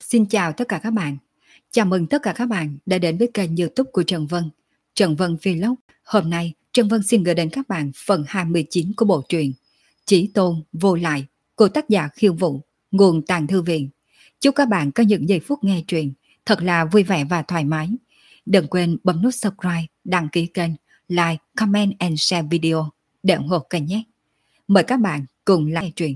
Xin chào tất cả các bạn. Chào mừng tất cả các bạn đã đến với kênh YouTube của Trần Vân. Trần Vân Vlog. Hôm nay Trần Vân xin gửi đến các bạn phần 29 của bộ truyện Chí Tôn Vô Lại của tác giả Khiêu Vũ, nguồn Tàng Thư Viện. Chúc các bạn có những giây phút nghe truyện thật là vui vẻ và thoải mái. Đừng quên bấm nút subscribe, đăng ký kênh, like, comment and share video để ủng hộ kênh nhé. Mời các bạn cùng nghe truyện.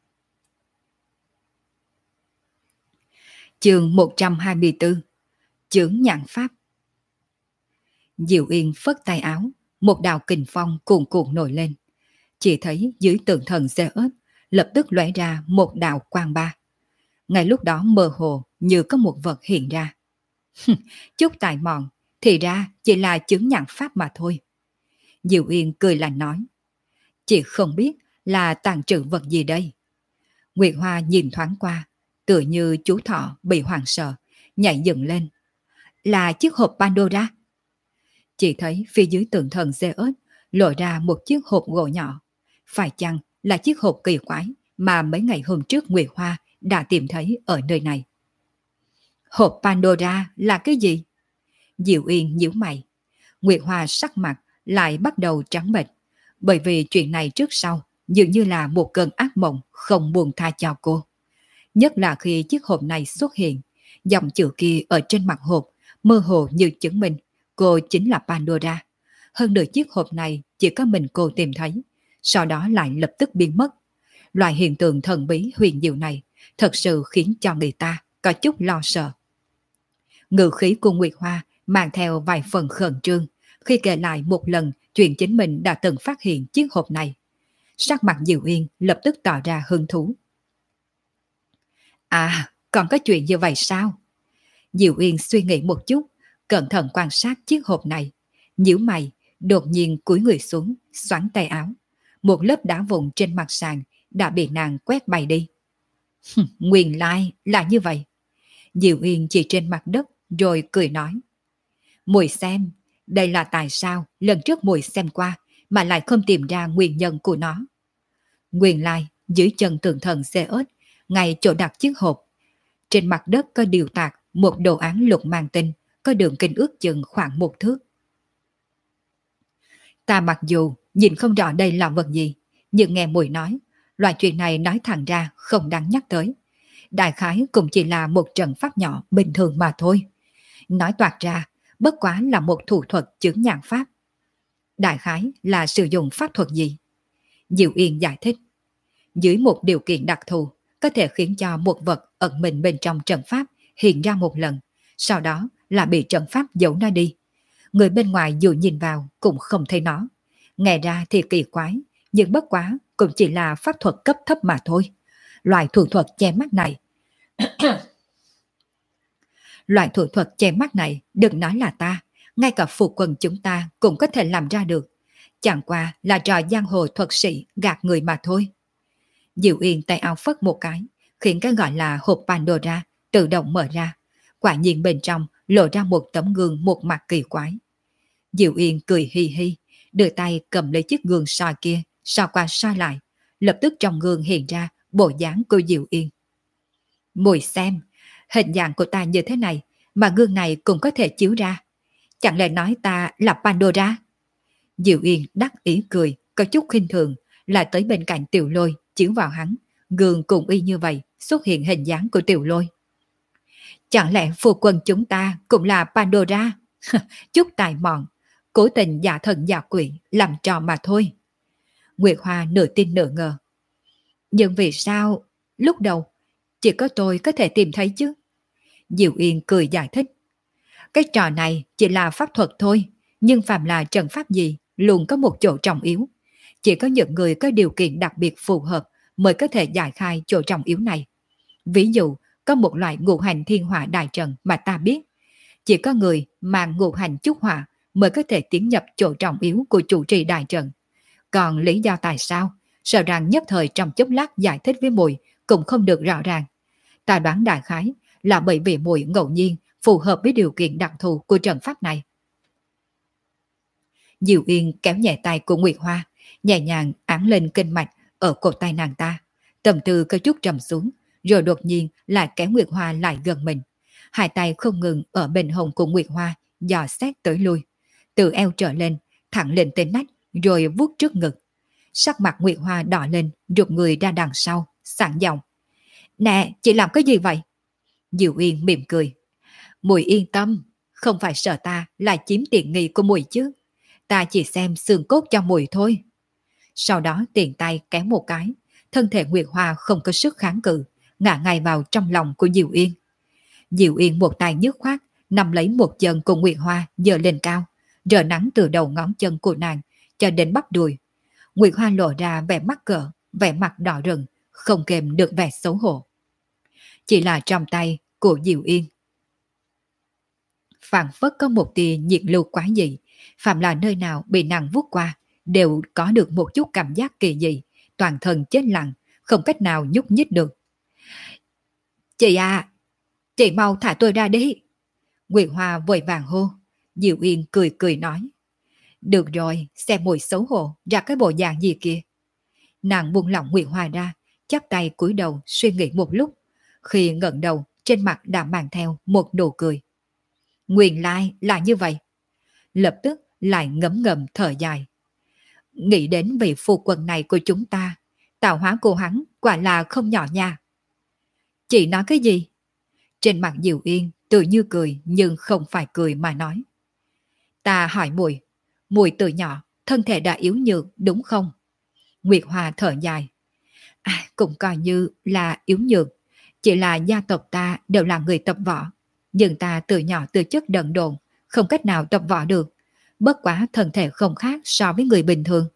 Chương 124. Chướng nhãn pháp. Diệu Yên phất tay áo, một đạo kình phong cuồn cuộn nổi lên. Chỉ thấy dưới tượng thần Zeus lập tức lóe ra một đạo quang ba. Ngay lúc đó mơ hồ như có một vật hiện ra. Chút tài mọn, thì ra chỉ là chướng nhãn pháp mà thôi. Diệu Yên cười lạnh nói. Chị không biết là tàng trữ vật gì đây. Nguyệt Hoa nhìn thoáng qua, tựa như chú thỏ bị hoảng sợ, nhảy dựng lên. Là chiếc hộp Pandora. Chỉ thấy phía dưới tượng thần Zeus lộ ra một chiếc hộp gỗ nhỏ. Phải chăng là chiếc hộp kỳ quái mà mấy ngày hôm trước Nguyệt Hoa đã tìm thấy ở nơi này? Hộp Pandora là cái gì? Diệu Yên nhíu mày. Nguyệt Hoa sắc mặt lại bắt đầu trắng bệch, bởi vì chuyện này trước sau dường như là một cơn ác mộng không buông tha cho cô. Nhất là khi chiếc hộp này xuất hiện, dòng chữ kia ở trên mặt hộp mơ hồ như chứng minh cô chính là Pandora. Hơn nữa chiếc hộp này chỉ có mình cô tìm thấy, sau đó lại lập tức biến mất. Loại hiện tượng thần bí huyền diệu này thật sự khiến cho người ta có chút lo sợ. Ngữ khí của Nguyệt Hoa mang theo vài phần khẩn trương khi kể lại một lần chuyện chính mình đã từng phát hiện chiếc hộp này. Sắc mặt Diệu Yên lập tức tỏ ra hứng thú. À, còn có chuyện như vậy sao? Diệu Yên suy nghĩ một chút, cẩn thận quan sát chiếc hộp này. Nhíu mày, đột nhiên cúi người xuống, xoắn tay áo. Một lớp đá vụn trên mặt sàn đã bị nàng quét bay đi. Nguyên lai là như vậy. Diệu Yên chỉ trên mặt đất rồi cười nói. Muội xem, đây là tại sao lần trước muội xem qua mà lại không tìm ra nguyên nhân của nó. Nguyên lai dưới chân tượng thần Zeus, ngay chỗ đặt chiếc hộp, trên mặt đất có điều tạc một đồ án lục mang tinh, có đường kính ước chừng khoảng 1 thước. Ta mặc dù nhìn không rõ đây là vật gì, nhưng nghe muội nói, loại chuyện này nói thẳng ra không đáng nhắc tới. Đại khái cũng chỉ là một trận pháp nhỏ bình thường mà thôi. Nói toạc ra, bất quá là một thủ thuật chướng nhãn pháp. Đại khái là sử dụng pháp thuật gì? Diệu Yên giải thích. Dưới một điều kiện đặc thù, có thể khiến cho một vật ẩn mình bên trong trận pháp hiện ra một lần, sau đó là bị trận pháp giấu nó đi. Người bên ngoài dù nhìn vào cũng không thấy nó. Nghe ra thì kỳ quái, nhưng bất quá cũng chỉ là pháp thuật cấp thấp mà thôi. Loại thủ thuật che mắt này Loại thủ thuật che mắt này đừng nói là ta, ngay cả phụ quân chúng ta cũng có thể làm ra được. Chẳng qua là trò giang hồ thuật sĩ gạt người mà thôi. Diệu Yên tay áo phất một cái, khiến cái gọi là hộp Pandora tự động mở ra. Quả nhiên bên trong lộ ra một tấm gương một mặt kỳ quái. Diệu Yên cười hi hi, đưa tay cầm lấy chiếc gương soi kia, soi qua soi lại. Lập tức trong gương hiện ra bộ dáng của Diệu Yên. Mùi xem, hình dạng của ta như thế này mà gương này cũng có thể chiếu ra. Chẳng lẽ nói ta là Pandora? Diệu Yên đắc ý cười, có chút khinh thường, lại tới bên cạnh Tiểu Lôi chiếu vào hắn. Gương cũng y như vậy, xuất hiện hình dáng của Tiểu Lôi. Chẳng lẽ phu quân chúng ta cũng là Pandora? Chút tài mọn, cố tình giả thần giả quỷ, làm trò mà thôi. Nguyệt Hoa nửa tin nửa ngờ. Nhưng vì sao lúc đầu chỉ có tôi có thể tìm thấy chứ? Diệu Yên cười giải thích. Cái trò này chỉ là pháp thuật thôi, nhưng phàm là trận pháp gì luôn có một chỗ trọng yếu. Chỉ có những người có điều kiện đặc biệt phù hợp mới có thể giải khai chỗ trọng yếu này. Ví dụ, có một loại ngũ hành thiên hỏa đại trận mà ta biết. Chỉ có người mang ngũ hành chúc hỏa mới có thể tiến nhập chỗ trọng yếu của chủ trì đại trận. Còn lý do tại sao, sợ rằng nhất thời trong chốc lát giải thích với muội cũng không được rõ ràng. Ta đoán đại khái là bởi vì muội ngẫu nhiên phù hợp với điều kiện đặc thù của trận pháp này. Diệu Yên kéo nhẹ tay của Nguyệt Hoa, nhẹ nhàng áng lên kinh mạch ở cổ tay nàng ta. Tâm tư có chút trầm xuống, rồi đột nhiên lại kéo Nguyệt Hoa lại gần mình. Hai tay không ngừng ở bên hông của Nguyệt Hoa, dò xét tới lui. Từ eo trở lên, thẳng lên tên nách, rồi vuốt trước ngực. Sắc mặt Nguyệt Hoa đỏ lên, rụt người ra đằng sau, sẵn giọng. Nè, chị làm cái gì vậy? Diệu Yên mỉm cười. Mùi yên tâm, không phải sợ ta lại chiếm tiện nghi của mùi chứ. Ta chỉ xem xương cốt cho mùi thôi. Sau đó tiện tay kéo một cái, thân thể Nguyệt Hoa không có sức kháng cự, ngã ngay vào trong lòng của Diệu Yên. Diệu Yên một tay nhấc khoát, nắm lấy một chân của Nguyệt Hoa giơ lên cao, rờ nắng từ đầu ngón chân của nàng cho đến bắp đùi. Nguyệt Hoa lộ ra vẻ mắc cỡ, vẻ mặt đỏ rừng, không kèm được vẻ xấu hổ. Chỉ là trong tay của Diệu Yên phảng phất có một tia nhiệt lưu quái dị, phạm là nơi nào bị nàng vuốt qua đều có được một chút cảm giác kỳ dị, toàn thân chết lặng, không cách nào nhúc nhích được. Chị à, chị mau thả tôi ra đi. Nguyệt Hoa vội vàng hô. Diệu Yên cười cười nói. Được rồi, xem mùi xấu hổ ra cái bộ dạng gì kìa. Nàng buông lỏng Nguyệt Hoa ra, chắp tay cúi đầu suy nghĩ một lúc. Khi ngẩng đầu, trên mặt đã mang theo một nụ cười. Nguyên lai là như vậy. Lập tức lại ngấm ngầm thở dài. Nghĩ đến vị phu quân này của chúng ta, tạo hóa của hắn quả là không nhỏ nha. Chị nói cái gì? Trên mặt Diệu Yên tự như cười nhưng không phải cười mà nói. Ta hỏi muội, muội từ nhỏ thân thể đã yếu nhược đúng không? Nguyệt Hoa thở dài. Cũng coi như là yếu nhược, chỉ là gia tộc ta đều là người tập võ, nhưng ta từ nhỏ tư chất đần độn, không cách nào tập võ được, bất quá thân thể không khác so với người bình thường.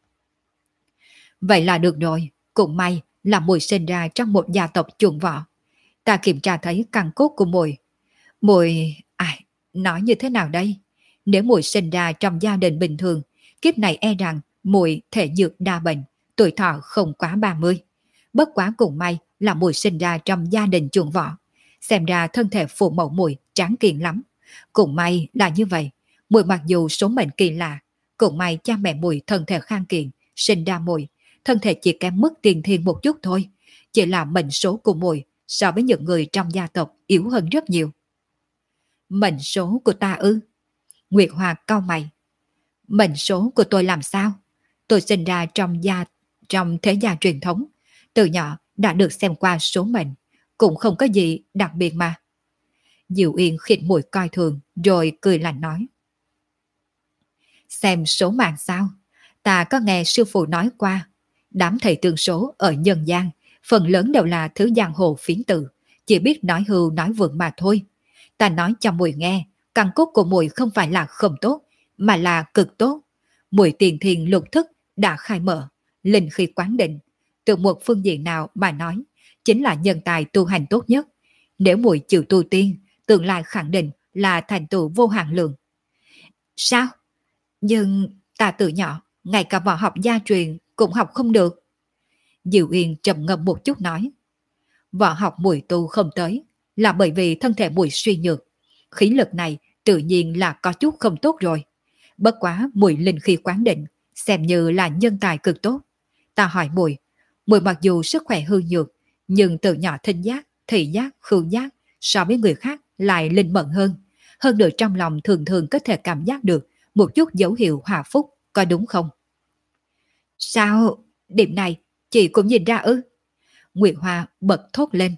Vậy là được rồi, cũng may là muội sinh ra trong một gia tộc chuộng võ. Ta kiểm tra thấy căn cốt của muội. Muội, nói như thế nào đây? Nếu muội sinh ra trong gia đình bình thường, kiếp này e rằng muội thể nhược đa bệnh, tuổi thọ không quá 30. Bất quá cũng may là muội sinh ra trong gia đình chuộng võ, xem ra thân thể phụ mẫu muội tráng kiện lắm. Cũng may là như vậy, muội mặc dù số mệnh kỳ lạ, cũng may cha mẹ muội thân thể khang kiện, sinh ra muội, thân thể chỉ kém mức tiền thiên một chút thôi, chỉ là mệnh số của muội so với những người trong gia tộc yếu hơn rất nhiều. Mệnh số của ta ư? Nguyệt Hoa cau mày. Mệnh số của tôi làm sao? Tôi sinh ra trong thế gia truyền thống, từ nhỏ đã được xem qua số mệnh, cũng không có gì đặc biệt mà. Diệu Yên khịt mũi coi thường, rồi cười lạnh nói. Xem số mạng sao? Ta có nghe sư phụ nói qua, đám thầy tương số ở nhân gian, phần lớn đều là thứ giang hồ phiến tử, chỉ biết nói hưu nói vượng mà thôi. Ta nói cho muội nghe, căn cốt của muội không phải là không tốt, mà là cực tốt. Muội tiền thiền lục thức đã khai mở, linh khí quán định, từ một phương diện nào mà nói, chính là nhân tài tu hành tốt nhất. Nếu muội chịu tu tiên, tương lai khẳng định là thành tựu vô hạn lượng. Sao? Nhưng ta từ nhỏ, ngay cả võ học gia truyền cũng học không được. Diệu Yên trầm ngâm một chút nói. Võ học muội tu không tới, là bởi vì thân thể muội suy nhược. Khí lực này tự nhiên là có chút không tốt rồi. Bất quá muội linh khí quán định, xem như là nhân tài cực tốt. Ta hỏi muội, muội mặc dù sức khỏe hư nhược, nhưng từ nhỏ thính giác, thị giác, khứu giác so với người khác lại linh mẫn hơn. Hơn nữa trong lòng thường thường có thể cảm giác được một chút dấu hiệu hòa phúc, có đúng không? Sao? Điểm này chị cũng nhìn ra ư? Nguyệt Hoa bật thốt lên.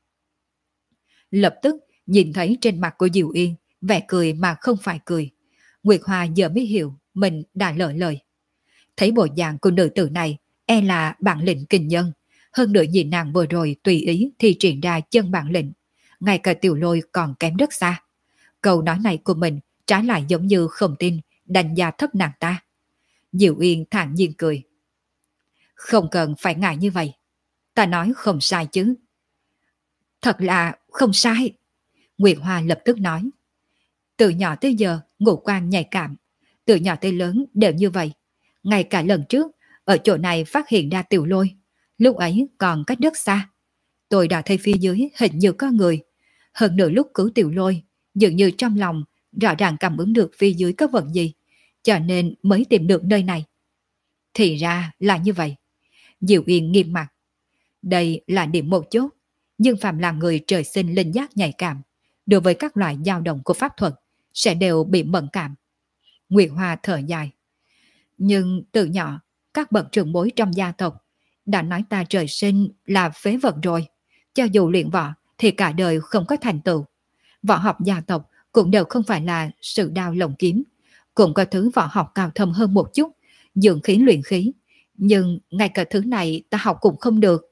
Lập tức nhìn thấy trên mặt của Diệu Yên vẻ cười mà không phải cười. Nguyệt Hoa giờ mới hiểu mình đã lỡ lời. Thấy bộ dạng của nữ tử này e là bản lĩnh kinh nhân. Hơn nữa nhìn nàng vừa rồi tùy ý thì triển ra chân bản lĩnh. Ngay cả Tiểu Lôi còn kém rất xa. Câu nói này của mình trái lại giống như không tin, đánh giá thấp nàng ta. Diệu Yên thản nhiên cười. Không cần phải ngại như vậy. Ta nói không sai chứ. Thật là không sai. Nguyệt Hoa lập tức nói. Từ nhỏ tới giờ ngũ quan nhạy cảm, từ nhỏ tới lớn đều như vậy. Ngay cả lần trước ở chỗ này phát hiện ra Tiểu Lôi, lúc ấy còn cách rất xa. Tôi đã thấy phía dưới hình như có người. Hơn nửa lúc cứu Tiểu Lôi, dường như trong lòng rõ ràng cảm ứng được phía dưới có vật gì, cho nên mới tìm được nơi này. Thì ra là như vậy. Diệu Yên nghiêm mặt. Đây là điểm một chốt. Nhưng phạm là người trời sinh linh giác nhạy cảm, đối với các loại dao động của pháp thuật sẽ đều bị mẫn cảm. Nguyệt Hoa thở dài. Nhưng từ nhỏ, các bậc trưởng bối trong gia tộc đã nói ta trời sinh là phế vật rồi. Cho dù luyện võ thì cả đời không có thành tựu. Võ học gia tộc cũng đều không phải là sự đao lồng kiếm. Cũng có thứ võ học cao thâm hơn một chút, dưỡng khí luyện khí. Nhưng ngay cả thứ này ta học cũng không được.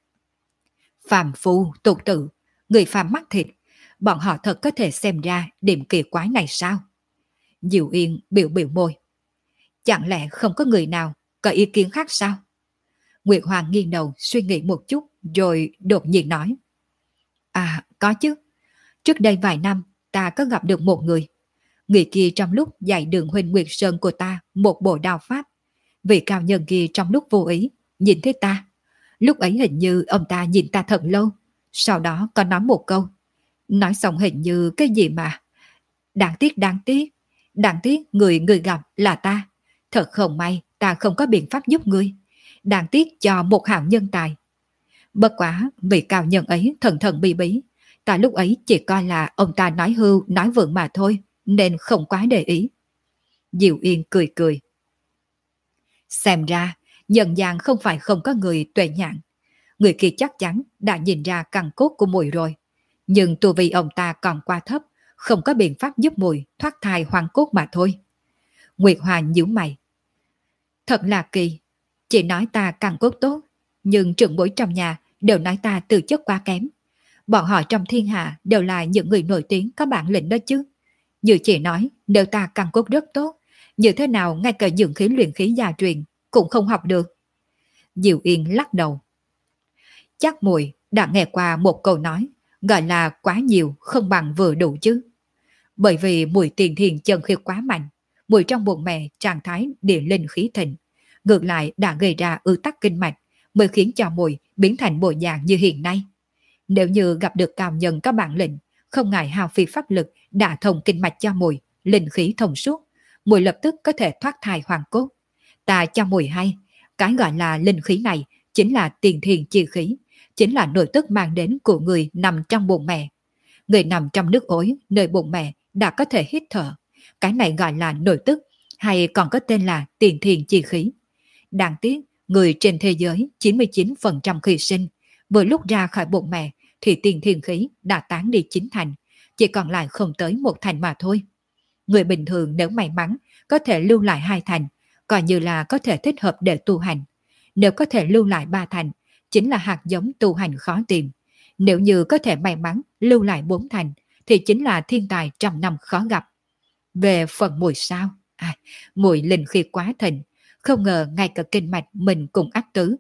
Phàm phu, tục tử, người phàm mắt thịt, bọn họ thật có thể xem ra điểm kỳ quái này sao? Diệu Yên biểu biểu môi. Chẳng lẽ không có người nào có ý kiến khác sao? Nguyệt Hoàng nghiêng đầu suy nghĩ một chút rồi đột nhiên nói. À, có chứ. Trước đây vài năm ta có gặp được một người. Người kia trong lúc dạy đường huynh Nguyệt Sơn của ta một bộ đao pháp. Vị cao nhân kia trong lúc vô ý nhìn thấy ta. Lúc ấy hình như ông ta nhìn ta thật lâu. Sau đó có nói một câu. Nói xong hình như cái gì mà. Đáng tiếc, đáng tiếc. Đáng tiếc người người gặp là ta. Thật không may ta không có biện pháp giúp ngươi. Đáng tiếc cho một hảo nhân tài. Bất quá vị cao nhân ấy thần thần bí bí. Ta lúc ấy chỉ coi là ông ta nói hưu nói vượng mà thôi, nên không quá để ý. Diệu Yên cười cười. Xem ra nhân gian không phải không có người tuệ nhãn. Người kia chắc chắn đã nhìn ra căn cốt của mùi rồi. Nhưng tu vi ông ta còn quá thấp, không có biện pháp giúp mùi thoát thai hoàng cốt mà thôi. Nguyệt Hoa nhíu mày. Thật là kỳ, chỉ nói ta căn cốt tốt, nhưng trưởng bối trong nhà đều nói ta tư chất quá kém. Bọn họ trong thiên hạ đều là những người nổi tiếng có bản lĩnh đó chứ. Như chị nói, nếu ta căn cốt rất tốt, như thế nào ngay cả dưỡng khí luyện khí gia truyền cũng không học được. Diệu Yên lắc đầu. Chắc mùi đã nghe qua một câu nói, gọi là quá nhiều không bằng vừa đủ chứ. Bởi vì mùi tiền thiền chân khí quá mạnh, mùi trong bụng mẹ trạng thái địa linh khí thịnh, ngược lại đã gây ra ứ tắc kinh mạch, mới khiến cho mùi biến thành bộ dạng như hiện nay. Nếu như gặp được cao nhân có bản lĩnh, không ngại hao phí pháp lực đã thông kinh mạch cho mùi, linh khí thông suốt, mùi lập tức có thể thoát thai hoàng cốt. Ta cho mùi hay, cái gọi là linh khí này chính là tiền thiền chi khí, chính là nội tức mang đến của người nằm trong bụng mẹ. Người nằm trong nước ối nơi bụng mẹ đã có thể hít thở. Cái này gọi là nội tức, hay còn có tên là tiền thiền chi khí. Đáng tiếc, người trên thế giới 99% khi sinh, vừa lúc ra khỏi bụng mẹ thì tiền thiền khí đã tán đi 9 thành, chỉ còn lại không tới 1 thành mà thôi. Người bình thường nếu may mắn có thể lưu lại 2 thành, coi như là có thể thích hợp để tu hành. Nếu có thể lưu lại 3 thành, chính là hạt giống tu hành khó tìm. Nếu như có thể may mắn lưu lại 4 thành, thì chính là thiên tài trăm năm khó gặp. Về phần mùi sao? Mùi linh khí quá thịnh, không ngờ ngay cả kinh mạch mình cũng ách tứ.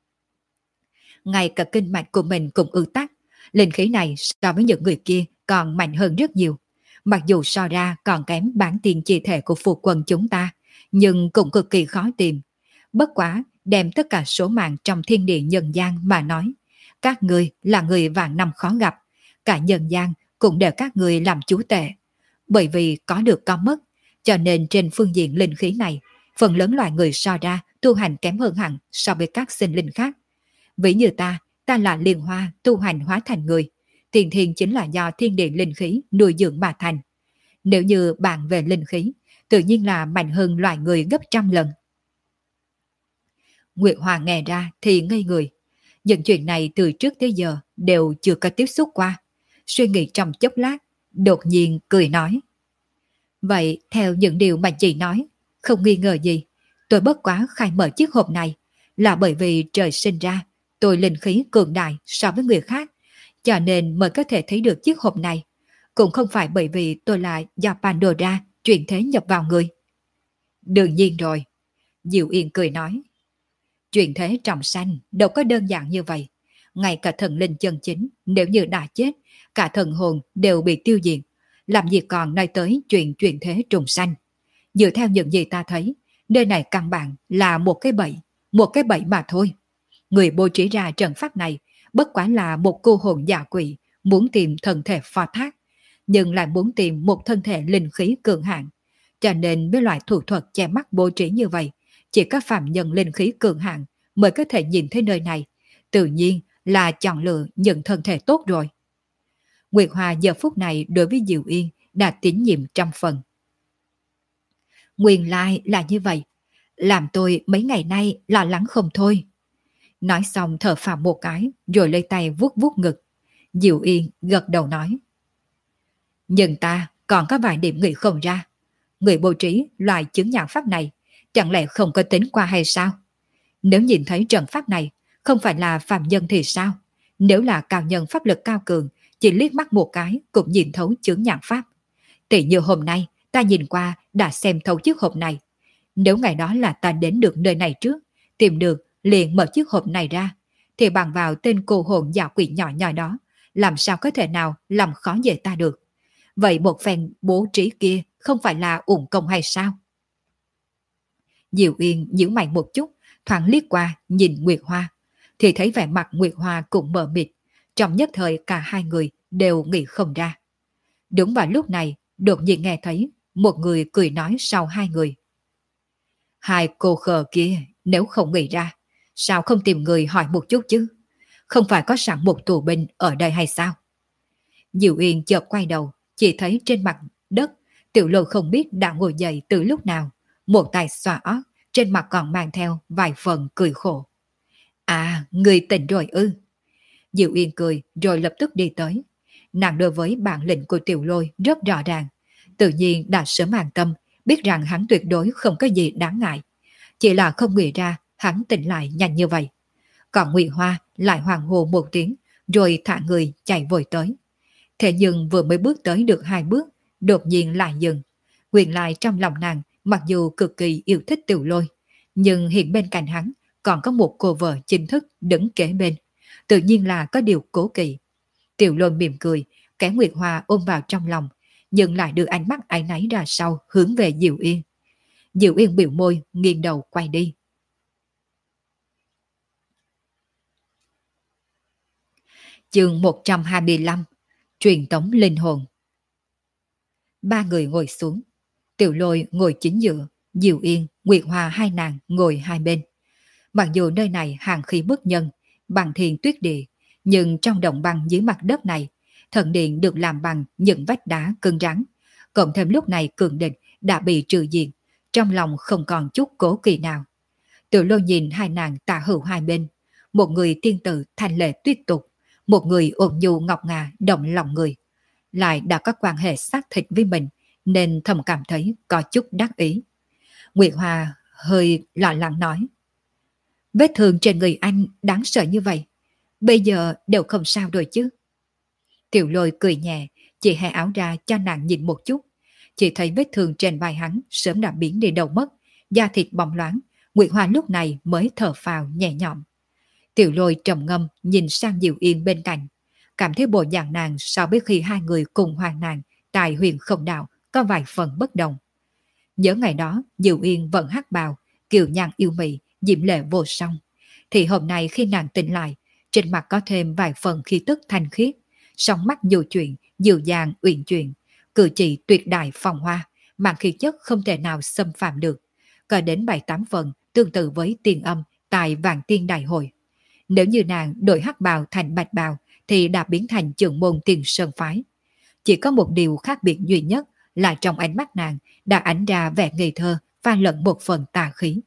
Ngay cả kinh mạch của mình cũng ứ tắc. Linh khí này so với những người kia còn mạnh hơn rất nhiều. Mặc dù so ra còn kém bản tiền chi thể của phu quân chúng ta, nhưng cũng cực kỳ khó tìm. Bất quá, đem tất cả số mạng trong thiên địa nhân gian mà nói. Các người là người vạn năm khó gặp. Cả nhân gian cũng để các người làm chú tệ. Bởi vì có được có mất, cho nên trên phương diện linh khí này, phần lớn loài người so ra tu hành kém hơn hẳn so với các sinh linh khác. Ví như ta là liên hoa tu hành hóa thành người. Tiền thiền chính là do thiên địa linh khí nuôi dưỡng mà thành. Nếu như bàn về linh khí, tự nhiên là mạnh hơn loài người gấp trăm lần. Nguyệt Hoa nghe ra thì ngây người. Những chuyện này từ trước tới giờ đều chưa có tiếp xúc qua. Suy nghĩ trong chốc lát, đột nhiên cười nói. Vậy theo những điều mà chị nói, không nghi ngờ gì, tôi bất quá khai mở chiếc hộp này là bởi vì trời sinh ra tôi linh khí cường đại so với người khác, cho nên mới có thể thấy được chiếc hộp này. Cũng không phải bởi vì tôi là do Pandora chuyển thế nhập vào người. Đương nhiên rồi, Diệu Yên cười nói. Chuyển thế trọng sanh đâu có đơn giản như vậy. Ngay cả thần linh chân chính nếu như đã chết, cả thần hồn đều bị tiêu diệt. Làm gì còn nói tới chuyện chuyển thế trùng sanh. Dựa theo những gì ta thấy, nơi này căn bản là một cái bẫy mà thôi. Người bố trí ra trận pháp này bất quá là một cô hồn giả quỷ muốn tìm thân thể phò thác, nhưng lại muốn tìm một thân thể linh khí cường hạn. Cho nên với loại thủ thuật che mắt bố trí như vậy, chỉ có phạm nhân linh khí cường hạn mới có thể nhìn thấy nơi này, tự nhiên là chọn lựa những thân thể tốt rồi. Nguyệt Hoa giờ phút này đối với Diệu Yên đã tín nhiệm 100%. Nguyên lai là như vậy, làm tôi mấy ngày nay lo lắng không thôi. Nói xong thở phào một cái rồi lấy tay vuốt vuốt ngực. Diệu Yên gật đầu nói. Nhưng ta còn có vài điểm nghĩ không ra. Người bố trí loại chứng nhãn pháp này chẳng lẽ không có tính qua hay sao? Nếu nhìn thấy trận pháp này không phải là phàm nhân thì sao? Nếu là cao nhân pháp lực cao cường, chỉ liếc mắt một cái cũng nhìn thấu chứng nhãn pháp. Tỷ như hôm nay ta nhìn qua đã xem thấu chiếc hộp này. Nếu ngày đó là ta đến được nơi này trước, tìm được liền mở chiếc hộp này ra, thì bằng vào tên cô hồn dạo quỷ nhỏ nhỏ đó, làm sao có thể nào làm khó dễ ta được? Vậy một phen bố trí kia không phải là uổng công hay sao? Diệu Yên nhíu mày một chút, thoáng liếc qua nhìn Nguyệt Hoa, thì thấy vẻ mặt Nguyệt Hoa cũng mờ mịt. Trong nhất thời cả hai người đều nghĩ không ra. Đúng vào lúc này, đột nhiên nghe thấy một người cười nói sau hai người. Hai cô khờ kia nếu không nghĩ ra, sao không tìm người hỏi một chút chứ? Không phải có sẵn một tù binh ở đây hay sao? Diệu Yên chợt quay đầu, chỉ thấy trên mặt đất, Tiểu Lôi không biết đã ngồi dậy từ lúc nào. Một tay xoa ót, trên mặt còn mang theo vài phần cười khổ. À, người tỉnh rồi ư? Diệu Yên cười rồi lập tức đi tới. Nàng đối với bản lĩnh của Tiểu Lôi rất rõ ràng. Tự nhiên đã sớm an tâm, biết rằng hắn tuyệt đối không có gì đáng ngại. Chỉ là không nghĩ ra hắn tỉnh lại nhanh như vậy. Còn Ngụy Hoa lại hoàng hồ một tiếng, rồi thả người chạy vội tới. Thế nhưng vừa mới bước tới được 2 bước, đột nhiên lại dừng. Nguyên lại trong lòng nàng, mặc dù cực kỳ yêu thích Tiểu Lôi, nhưng hiện bên cạnh hắn còn có một cô vợ chính thức đứng kế bên. Tự nhiên là có điều cố kỵ. Tiểu Lôi mỉm cười, kéo Nguyệt Hoa ôm vào trong lòng, nhưng lại đưa ánh mắt áy náy ra sau hướng về Diệu Yên. Diệu Yên biểu môi, nghiêng đầu quay đi. Chương 125. Truyền tống linh hồn. Ba người ngồi xuống. Tiểu Lôi ngồi chính giữa, Diệu Yên, Nguyệt Hoa hai nàng ngồi hai bên. Mặc dù nơi này hàng khí bức nhân, bằng thiên tuyết địa, nhưng trong động băng dưới mặt đất này, thần điện được làm bằng những vách đá cứng rắn. Cộng thêm lúc này cường địch đã bị trừ diệt, trong lòng không còn chút cố kỵ nào. Tiểu Lôi nhìn hai nàng tả hữu hai bên, một người tiên tử thanh lệ tuyết tục, một người ôn nhu ngọc ngà động lòng người, lại đã có quan hệ xác thịt với mình, nên thầm cảm thấy có chút đắc ý. Nguyệt Hoa hơi lo lắng nói. Vết thương trên người anh đáng sợ như vậy, bây giờ đều không sao rồi chứ? Tiểu Lôi cười nhẹ, chỉ hé áo ra cho nàng nhìn một chút. Chỉ thấy vết thương trên vai hắn sớm đã biến đi đâu mất, da thịt bóng loáng. Nguyệt Hoa lúc này mới thở phào nhẹ nhõm. Tiểu Lôi trầm ngâm nhìn sang Diệu Yên bên cạnh, cảm thấy bộ dạng nàng so với khi hai người cùng hoàng nàng tại Huyền Không Đạo có vài phần bất đồng. Nhớ ngày đó Diệu Yên vẫn hắc bào, kiều nhàn yêu mị, diễm lệ vô song, thì hôm nay khi nàng tỉnh lại, trên mặt có thêm vài phần khí tức thanh khiết, song mắt dù chuyện, dịu dàng uyển chuyển, cử chỉ tuyệt đại phong hoa, mang khí chất không thể nào xâm phạm được, có đến 7-8 phần tương tự với Tiên Âm tại Vạn Tiên Đại Hội. Nếu như nàng đổi hắc bào thành bạch bào thì đã biến thành trưởng môn Tiền Sơn Phái. Chỉ có một điều khác biệt duy nhất là trong ánh mắt nàng đã ánh ra vẻ ngây thơ pha lẫn một phần tà khí.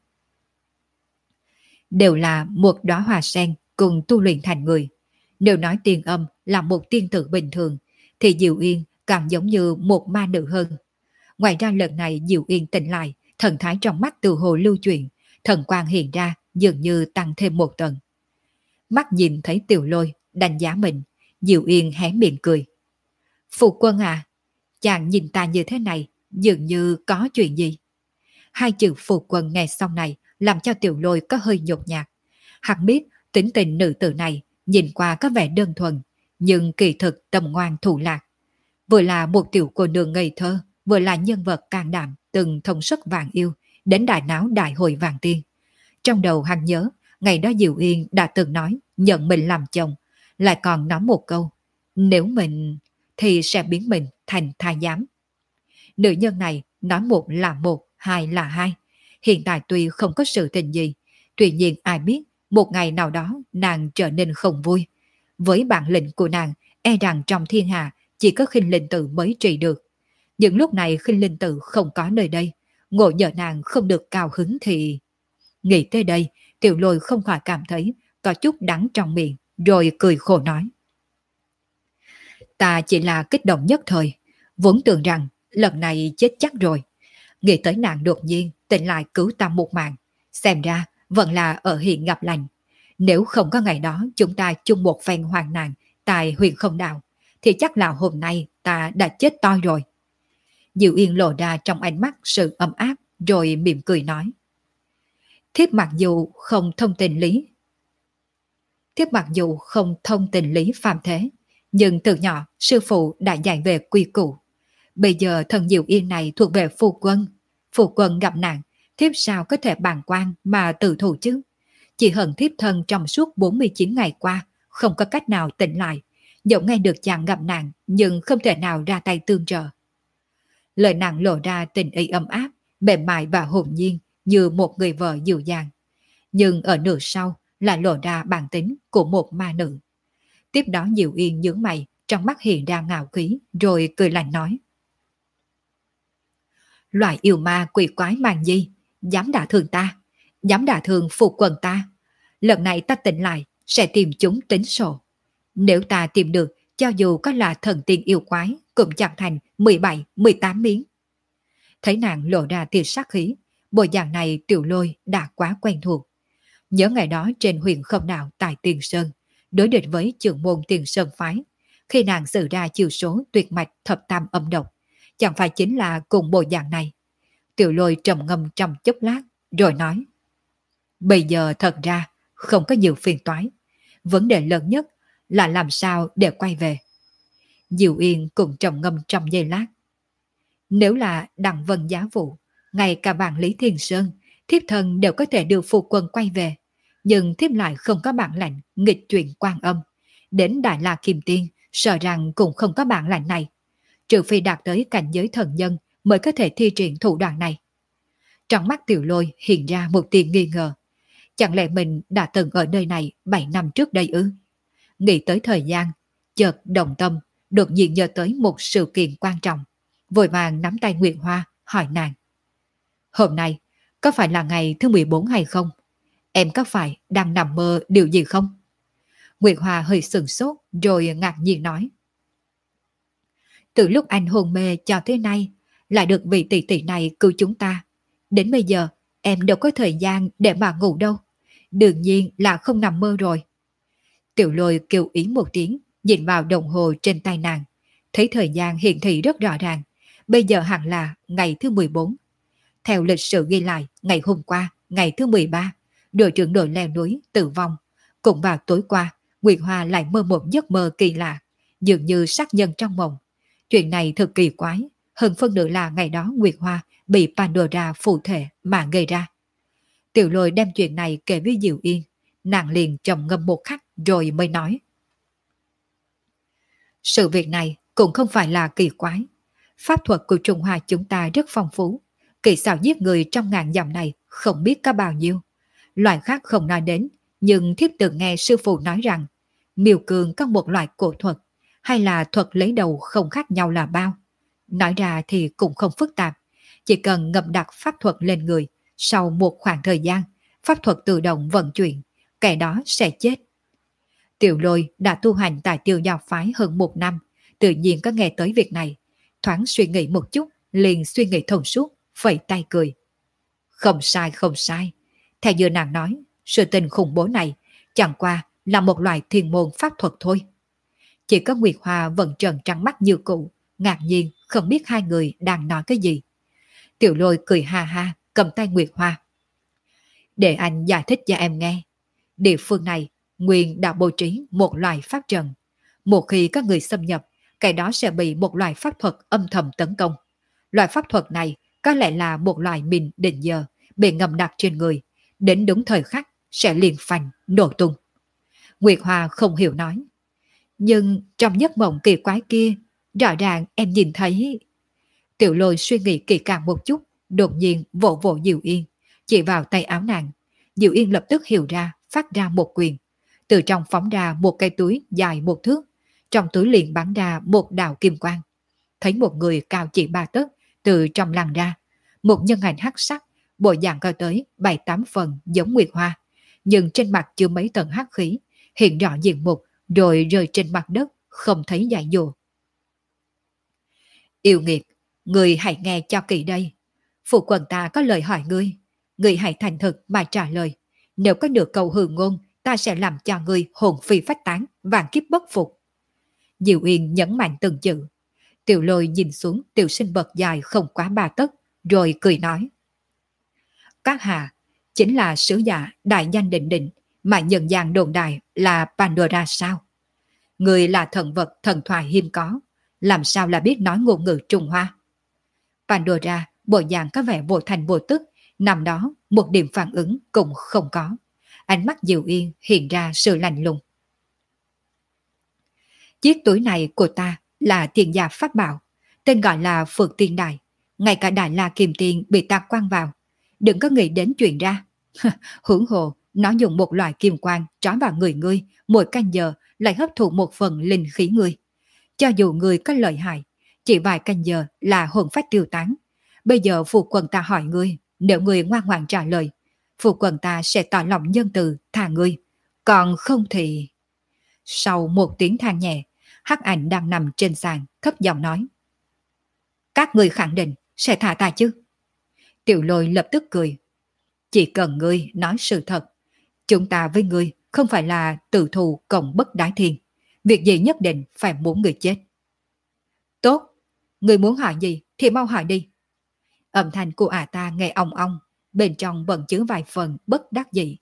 Đều là một đóa hoa sen cùng tu luyện thành người. Nếu nói Tiên Âm là một tiên tử bình thường, thì Diệu Yên càng giống như một ma nữ hơn. Ngoài ra lần này Diệu Yên tỉnh lại, thần thái trong mắt từ hồ lưu chuyển, thần quang hiện ra dường như tăng thêm một tầng. Mắt nhìn thấy Tiểu Lôi đánh giá mình, Diệu Yên hé miệng cười. Phụ quân à, chàng nhìn ta như thế này, dường như có chuyện gì? Hai chữ phụ quân nghe xong này làm cho Tiểu Lôi có hơi nhột nhạt. Hắn biết tính tình nữ tử này nhìn qua có vẻ đơn thuần, nhưng kỳ thực tâm ngoan thủ lạc. Vừa là một tiểu cô nương ngây thơ, vừa là nhân vật can đảm từng thông suất vàng yêu, đến đại náo đại hội vàng tiên. Trong đầu hắn nhớ, ngày đó Diệu Yên đã từng nói nhận mình làm chồng, lại còn nói một câu, nếu mình thì sẽ biến mình thành thái giám. Nữ nhân này nói một là một, hai là hai. Hiện tại tuy không có sự tình gì, tuy nhiên ai biết một ngày nào đó nàng trở nên không vui, với bản lĩnh của nàng, e rằng trong thiên hạ chỉ có Khinh Linh Tự mới trị được. Nhưng lúc này Khinh Linh Tự không có nơi đây, ngộ nhỡ nàng không được cao hứng thì... Nghĩ tới đây, Tiểu Lôi không khỏi cảm thấy có chút đắng trong miệng, rồi cười khổ nói. Ta chỉ là kích động nhất thời, vốn tưởng rằng lần này chết chắc rồi. Nghĩ tới nàng đột nhiên tỉnh lại cứu ta một mạng, xem ra vẫn là ở hiện gặp lành. Nếu không có ngày đó chúng ta chung một phen hoạn nạn tại huyện không đạo, thì chắc là hôm nay ta đã chết toi rồi. Diệu Yên lộ ra trong ánh mắt sự ấm áp, rồi mỉm cười nói. Thiếp mặc dù không thông tình lý, thiếp mặc dù không thông tình lý phàm thế, nhưng từ nhỏ sư phụ đã dạy về quy củ. Bây giờ thần Diệu Yên này thuộc về phu quân. Phu quân gặp nạn, thiếp sao có thể bàng quan mà tự thù chứ? Chỉ hận thiếp thân trong suốt 49 ngày qua, không có cách nào tỉnh lại. Dẫu nghe được chàng gặp nạn, nhưng không thể nào ra tay tương trợ. Lời nàng lộ ra tình ý ấm áp, mềm mại và hồn nhiên như một người vợ dịu dàng. Nhưng ở nửa sau là lộ ra bản tính của một ma nữ. Tiếp đó Diệu Yên nhướng mày, trong mắt hiện ra ngạo khí, rồi cười lạnh nói. Loại yêu ma quỷ quái màn gì, dám đả thương ta, dám đả thương phu quân ta. Lần này ta tỉnh lại, sẽ tìm chúng tính sổ. Nếu ta tìm được, cho dù có là thần tiên yêu quái, cũng chẳng thành 17, 18 miếng. Thấy nàng lộ ra tia sát khí, bộ dạng này Tiểu Lôi đã quá quen thuộc. Nhớ ngày đó trên huyện không nào tại Tiền Sơn, đối địch với trưởng môn Tiền Sơn phái, khi nàng xử ra chiêu số tuyệt mạch thập tam âm độc, chẳng phải chính là cùng bộ dạng này. Tiểu Lôi trầm ngâm trong chốc lát, rồi nói. Bây giờ thật ra không có nhiều phiền toái. Vấn đề lớn nhất là làm sao để quay về. Diệu Yên cũng trầm ngâm trong giây lát. Nếu là Đặng Vân Giá Vụ, ngay cả bạn Lý Thiên Sơn, thiếp thân đều có thể đưa phu quân quay về. Nhưng thiếp lại không có bản lãnh nghịch chuyển Quan Âm. Đến Đại La Kim Tiên, sợ rằng cũng không có bản lãnh này. Trừ phi đạt tới cảnh giới thần nhân mới có thể thi triển thủ đoạn này. Trong mắt Tiểu Lôi hiện ra một tia nghi ngờ. Chẳng lẽ mình đã từng ở nơi này 7 năm trước đây ư? Nghĩ tới thời gian, chợt động tâm, đột nhiên nhớ tới một sự kiện quan trọng. Vội vàng nắm tay Nguyệt Hoa, hỏi nàng. Hôm nay, có phải là ngày thứ 14 hay không? Em có phải đang nằm mơ điều gì không? Nguyệt Hoa hơi sừng sốt, rồi ngạc nhiên nói. Từ lúc anh hôn mê cho tới nay, lại được vị tỷ tỷ này cứu chúng ta. Đến bây giờ, em đâu có thời gian để mà ngủ đâu. Đương nhiên là không nằm mơ rồi. Tiểu Lôi kêu ý một tiếng, nhìn vào đồng hồ trên tay nàng. Thấy thời gian hiển thị rất rõ ràng. Bây giờ hẳn là ngày thứ 14. Theo lịch sử ghi lại, ngày hôm qua, ngày thứ 13, đội trưởng đội leo núi tử vong. Cũng vào tối qua, Nguyệt Hoa lại mơ một giấc mơ kỳ lạ, dường như sát nhân trong mộng. Chuyện này thật kỳ quái, hơn phân nửa là ngày đó Nguyệt Hoa bị Pandora phù thể mà gây ra. Tiểu Lôi đem chuyện này kể với Diệu Yên, nàng liền trầm ngâm một khắc rồi mới nói. Sự việc này cũng không phải là kỳ quái. Pháp thuật của Trung Hoa chúng ta rất phong phú. Kỹ xảo giết người trong ngàn dặm này không biết có bao nhiêu. Loại khác không nói đến, nhưng thiếp từng nghe sư phụ nói rằng miêu cường có một loại cổ thuật, hay là thuật lấy đầu không khác nhau là bao. Nói ra thì cũng không phức tạp, chỉ cần ngậm đặt pháp thuật lên người, sau một khoảng thời gian, pháp thuật tự động vận chuyển, kẻ đó sẽ chết. Tiểu Lôi đã tu hành tại Tiêu Giao phái hơn 1 năm, tự nhiên có nghe tới việc này, thoáng suy nghĩ một chút, liền suy nghĩ thông suốt, phẩy tay cười. Không sai, không sai. Theo như nàng nói, sự tình khủng bố này chẳng qua là một loại thiên môn pháp thuật thôi. Chỉ có Nguyệt Hoa vẫn trợn trắng mắt như cũ, ngạc nhiên không biết hai người đang nói cái gì. Tiểu Lôi cười ha ha, cầm tay Nguyệt Hoa. Để anh giải thích cho em nghe. Địa phương này Nguyên đã bố trí một loại pháp trận. Một khi có người xâm nhập, cái đó sẽ bị một loại pháp thuật âm thầm tấn công. Loại pháp thuật này có lẽ là một loại mìn định giờ bị ngầm đặt trên người. Đến đúng thời khắc sẽ liền phanh, nổ tung. Nguyệt Hoa không hiểu nói. Nhưng trong giấc mộng kỳ quái kia, rõ ràng em nhìn thấy... Tiểu Lôi suy nghĩ kỳ càng một chút, đột nhiên vỗ vỗ Diệu Yên, chỉ vào tay áo nàng. Diệu Yên lập tức hiểu ra, phát ra một quyền. từ trong phóng ra một cái túi dài 1 thước, trong túi liền bắn ra một đạo kim quang. Thấy một người cao chỉ 3 tấc từ trong lăn ra, một nhân ảnh hắc sắc, bộ dạng cao tới 7-8 phần giống Nguyệt Hoa, nhưng trên mặt chưa mấy tầng hắc khí, hiện rõ diện mục rồi rơi trên mặt đất, không thấy dại dồ. Yêu nghiệt, người hãy nghe cho kỹ đây. Phụ quần ta có lời hỏi ngươi hãy thành thực mà trả lời. Nếu có được câu hư ngôn, ta sẽ làm cho ngươi hồn phi phách tán, vạn kiếp bất phục. Diệu Yên nhấn mạnh từng chữ. Tiểu Lôi nhìn xuống tiểu sinh vật dài không quá 3 tấc, rồi cười nói. Các hạ, chính là sứ giả đại danh định định, mà nhân gian đồn đại là Pandora sao? Người là thần vật thần thoại hiếm có, làm sao là biết nói ngôn ngữ Trung Hoa? Pandora bộ dạng có vẻ vô thành vô tức, nằm đó một điểm phản ứng cũng không có. Ánh mắt Diệu Yên hiện ra sự lạnh lùng. Chiếc túi này của ta là tiền gia pháp bảo, tên gọi là Phượng Tiên Đài. Ngay cả Đại La Kim Tiên bị ta quăng vào. Đừng có nghĩ đến chuyện ra. Hưởng hồ, nó dùng một loại kim quang trói vào người ngươi, mỗi canh giờ lại hấp thụ một phần linh khí ngươi. Cho dù ngươi có lợi hại, chỉ vài canh giờ là hồn phách tiêu tán. Bây giờ phụ quần ta hỏi ngươi, nếu ngươi ngoan ngoãn trả lời, phụ quần ta sẽ tỏ lòng nhân từ tha ngươi. Còn không thì... Sau một tiếng than nhẹ, hắc ảnh đang nằm trên sàn thấp giọng nói. Các ngươi khẳng định sẽ thả ta chứ? Tiểu Lôi lập tức cười. Chỉ cần ngươi nói sự thật, chúng ta với ngươi không phải là tự thù cộng bất đái thiên. Việc gì nhất định phải muốn người chết. Tốt, ngươi muốn hỏi gì thì mau hỏi đi. Âm thanh của ta nghe ong ong, bên trong vẫn chứa vài phần bất đắc dĩ.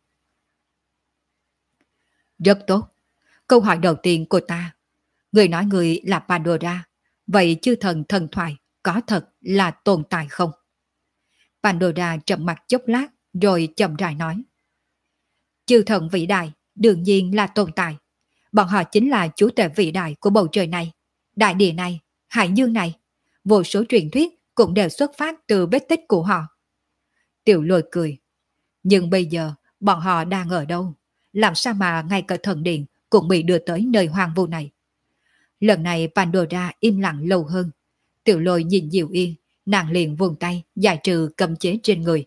Rất tốt. Câu hỏi đầu tiên của ta. Người nói người là Pandora, vậy chư thần thần thoại có thật là tồn tại không? Pandora trầm mặt chốc lát rồi chậm rãi nói. Chư thần vĩ đại đương nhiên là tồn tại. Bọn họ chính là chủ tể vĩ đại của bầu trời này, đại địa này, hải dương này. Vô số truyền thuyết cũng đều xuất phát từ vết tích của họ. Tiểu Lôi cười. Nhưng bây giờ bọn họ đang ở đâu? Làm sao mà ngay cả thần điện cũng bị đưa tới nơi hoang vu này? Lần này Pandora im lặng lâu hơn. Tiểu Lôi nhìn Diệu Yên, nàng liền vươn tay giải trừ cấm chế trên người.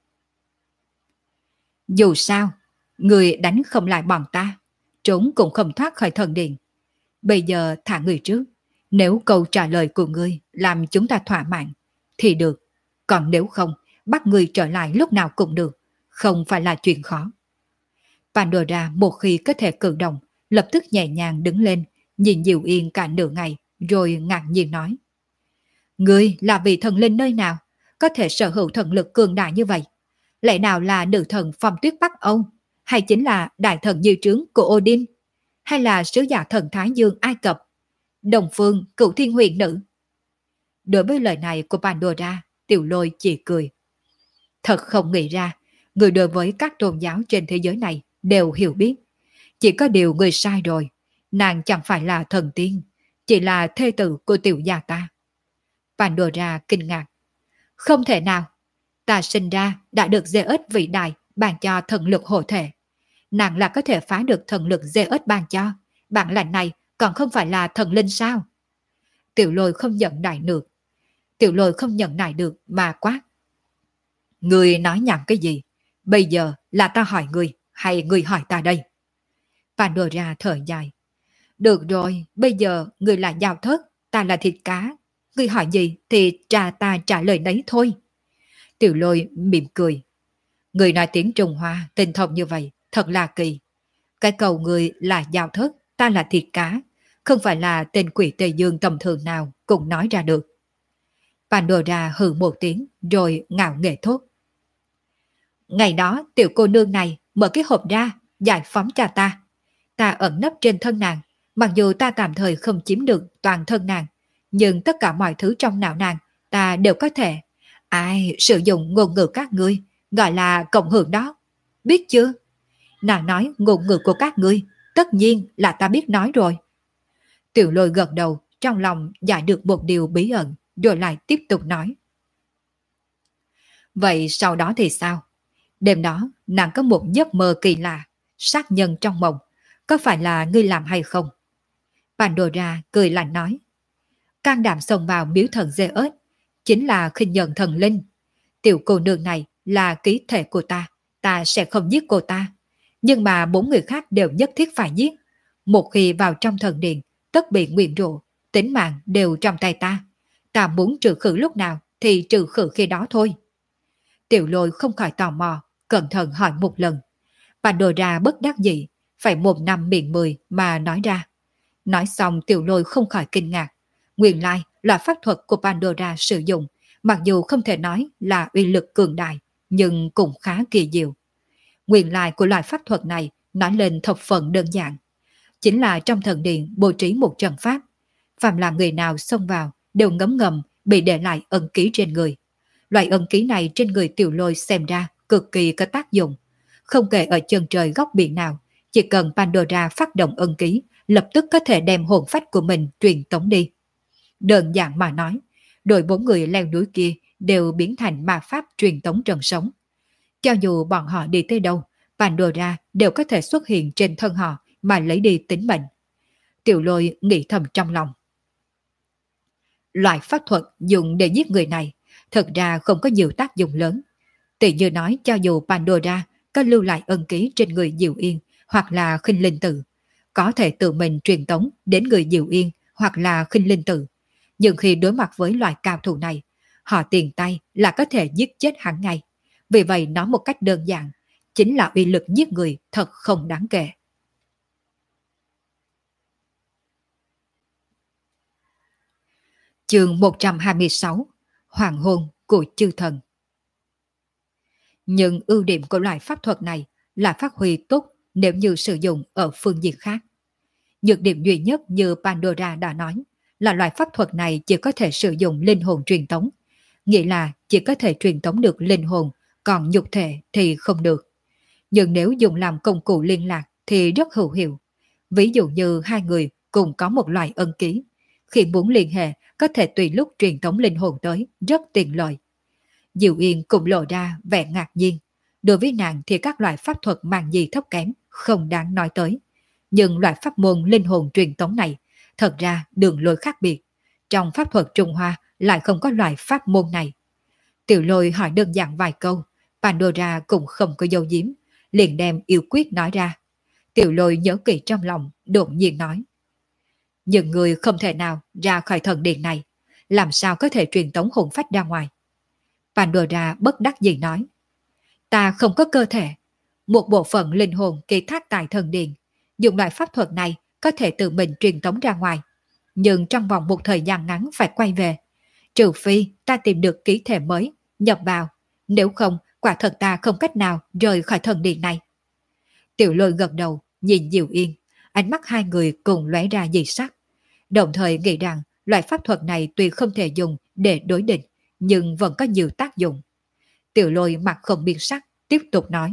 Dù sao, người đánh không lại bọn ta, trốn cũng không thoát khỏi thần điện. Bây giờ thả người trước. Nếu câu trả lời của ngươi làm chúng ta thỏa mãn thì được. Còn nếu không, bắt người trở lại lúc nào cũng được. Không phải là chuyện khó. Pandora một khi có thể cử động, lập tức nhẹ nhàng đứng lên, nhìn Diệu Yên cả nửa ngày, rồi ngạc nhiên nói. Ngươi là vị thần linh nơi nào, có thể sở hữu thần lực cường đại như vậy? Lẽ nào là nữ thần phong tuyết Bắc Âu, hay chính là đại thần dưới trướng của Odin, hay là sứ giả thần Thái Dương Ai Cập, Đồng Phương Cửu Thiên Huyền Nữ? Đối với lời này của Pandora, Tiểu Lôi chỉ cười. Thật không nghĩ ra, người đối với các tôn giáo trên thế giới này đều hiểu biết. Chỉ có điều người sai rồi, nàng chẳng phải là thần tiên, chỉ là thê tử của tiểu gia ta. Pandora kinh ngạc. Không thể nào, ta sinh ra đã được Zeus vĩ đại ban cho thần lực hộ thể. Nàng là có thể phá được thần lực Zeus ban cho, bản lãnh này còn không phải là thần linh sao? Tiểu Lôi không nhận nại được. Tiểu Lôi không nhận nại được mà quát. Người nói nhảm cái gì? Bây giờ là ta hỏi người hay người hỏi ta đây? Pandora thở dài. Được rồi, bây giờ người là dao thớt, ta là thịt cá. Người hỏi gì thì ta trả lời đấy thôi. Tiểu Lôi mỉm cười. Người nói tiếng Trung Hoa tinh thông như vậy, thật là kỳ. Cái cầu người là dao thớt, ta là thịt cá, không phải là tên quỷ Tây Dương tầm thường nào cũng nói ra được. Pandora hừ một tiếng rồi ngạo nghễ thốt. Ngày đó tiểu cô nương này mở cái hộp ra, giải phóng cho ta. Ta ẩn nấp trên thân nàng, mặc dù ta tạm thời không chiếm được toàn thân nàng, nhưng tất cả mọi thứ trong não nàng ta đều có thể. Ai sử dụng ngôn ngữ các ngươi, gọi là cộng hưởng đó. Biết chưa? Nàng nói ngôn ngữ của các ngươi, tất nhiên là ta biết nói rồi. Tiểu Lôi gật đầu, trong lòng giải được một điều bí ẩn, rồi lại tiếp tục nói. Vậy sau đó thì sao? Đêm đó, nàng có một giấc mơ kỳ lạ, sát nhân trong mộng, có phải là ngươi làm hay không? Pandora cười lạnh nói. Can đảm xông vào miếu thần Zeus, chính là khinh nhẫn thần linh. Tiểu cô nương này là ký thể của ta sẽ không giết cô ta. Nhưng mà 4 người khác đều nhất thiết phải giết. Một khi vào trong thần điện, tất bị nguyền rủa, tính mạng đều trong tay ta. Ta muốn trừ khử lúc nào thì trừ khử khi đó thôi. Tiểu Lôi không khỏi tò mò, cẩn thận hỏi một lần. Pandora bất đắc dĩ, phải một năm miệng mười mà nói ra. Nói xong Tiểu Lôi không khỏi kinh ngạc. Nguyên lai là pháp thuật của Pandora sử dụng, mặc dù không thể nói là uy lực cường đại, nhưng cũng khá kỳ diệu. Nguyên lai của loại pháp thuật này nói lên thập phần đơn giản. Chính là trong thần điện bố trí một trận pháp. Phạm là người nào xông vào đều ngấm ngầm bị để lại ân ký trên người. Loại ân ký này trên người Tiểu Lôi xem ra cực kỳ có tác dụng. Không kể ở chân trời góc biển nào, chỉ cần Pandora phát động ân ký, lập tức có thể đem hồn phách của mình truyền tống đi. Đơn giản mà nói, đội 4 người leo núi kia đều biến thành ma pháp truyền tống trần sống. Cho dù bọn họ đi tới đâu, Pandora đều có thể xuất hiện trên thân họ mà lấy đi tính mệnh. Tiểu Lôi nghĩ thầm trong lòng. Loại pháp thuật dùng để giết người này thật ra không có nhiều tác dụng lớn. Tỷ như nói cho dù Pandora có lưu lại ân ký trên người Diệu Yên hoặc là Khinh Linh Tự, có thể tự mình truyền tống đến người Diệu Yên hoặc là Khinh Linh Tự. Nhưng khi đối mặt với loại cao thủ này, họ tiền tay là có thể giết chết hắn ngay. Vì vậy nói một cách đơn giản, chính là uy lực giết người thật không đáng kể. Chương 126: Hoàng hôn của chư thần. Nhưng ưu điểm của loại pháp thuật này là phát huy tốt nếu như sử dụng ở phương diện khác. Nhược điểm duy nhất như Pandora đã nói là loại pháp thuật này chỉ có thể sử dụng linh hồn truyền tống, nghĩa là chỉ có thể truyền tống được linh hồn, còn nhục thể thì không được. Nhưng nếu dùng làm công cụ liên lạc thì rất hữu hiệu. Ví dụ như hai người cùng có một loại ân ký, khi muốn liên hệ có thể tùy lúc truyền tống linh hồn tới, rất tiện lợi. Diệu Yên cũng lộ ra vẻ ngạc nhiên. Đối với nàng thì các loại pháp thuật mang gì thấp kém, không đáng nói tới. Nhưng loại pháp môn linh hồn truyền tống này, thật ra đường lối khác biệt. Trong pháp thuật Trung Hoa lại không có loại pháp môn này. Tiểu Lôi hỏi đơn giản vài câu, Pandora cũng không có dấu giếm, liền đem yêu quyết nói ra. Tiểu Lôi nhớ kỹ trong lòng, đột nhiên nói. Nhưng người không thể nào ra khỏi thần điện này, làm sao có thể truyền tống hồn phách ra ngoài? Pandora bất đắc dĩ nói. Ta không có cơ thể, một bộ phận linh hồn ký thác tại thần điện, dùng loại pháp thuật này có thể tự mình truyền tống ra ngoài, nhưng trong vòng một thời gian ngắn phải quay về. Trừ phi ta tìm được ký thể mới, nhập vào, nếu không quả thật ta không cách nào rời khỏi thần điện này. Tiểu Lôi gật đầu, nhìn Diệu Yên, ánh mắt hai người cùng lóe ra dị sắc, đồng thời nghĩ rằng loại pháp thuật này tuy không thể dùng để đối địch, nhưng vẫn có nhiều tác dụng. Tiểu Lôi mặt không biến sắc, tiếp tục nói.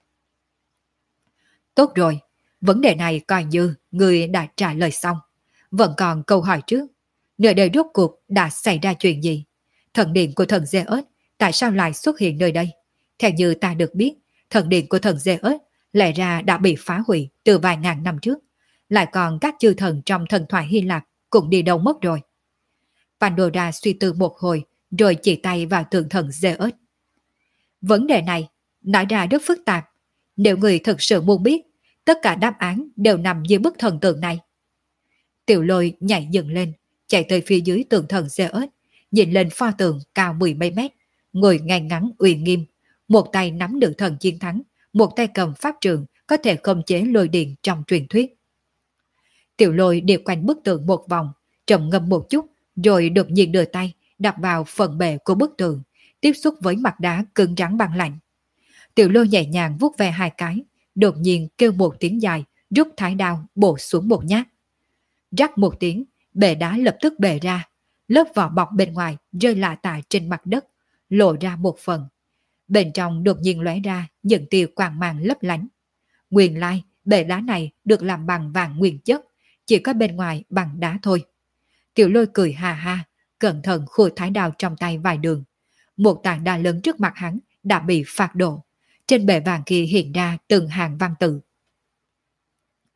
Tốt rồi, vấn đề này coi như người đã trả lời xong. Vẫn còn câu hỏi trước. Nơi đây rốt cuộc đã xảy ra chuyện gì? Thần điện của thần Zeus tại sao lại xuất hiện nơi đây? Theo như ta được biết, thần điện của thần Zeus lẽ ra đã bị phá hủy từ vài ngàn năm trước. Lại còn các chư thần trong thần thoại Hy Lạp cũng đi đâu mất rồi. Pandora suy tư một hồi rồi chỉ tay vào tượng thần Zeus. Vấn đề này nói ra rất phức tạp. Nếu người thực sự muốn biết, tất cả đáp án đều nằm dưới bức thần tượng này. Tiểu Lôi nhảy dựng lên, chạy tới phía dưới tượng thần Zeus, nhìn lên pho tượng cao 10 mấy mét, ngồi ngay ngắn uy nghiêm, một tay nắm nữ thần chiến thắng, một tay cầm pháp trượng có thể khống chế lôi điện trong truyền thuyết. Tiểu Lôi điệp quanh bức tượng một vòng, trầm ngâm một chút, rồi đột nhiên đưa tay đập vào phần bề của bức tượng, tiếp xúc với mặt đá cứng rắn băng lạnh. Tiểu Lôi nhẹ nhàng vuốt ve hai cái, đột nhiên kêu một tiếng dài, rút thái đao bổ xuống một nhát. Rắc một tiếng, bề đá lập tức bể ra, lớp vỏ bọc bên ngoài rơi lả tả trên mặt đất, lộ ra một phần. Bên trong đột nhiên lóe ra những tia quang mang lấp lánh. Nguyên lai, bể đá này được làm bằng vàng nguyên chất, chỉ có bên ngoài bằng đá thôi. Tiểu Lôi cười ha ha, cẩn thận khua thái đao trong tay vài đường. Một tảng đá lớn trước mặt hắn đã bị phạt đổ. Trên bề vàng kia hiện ra từng hàng văn tự.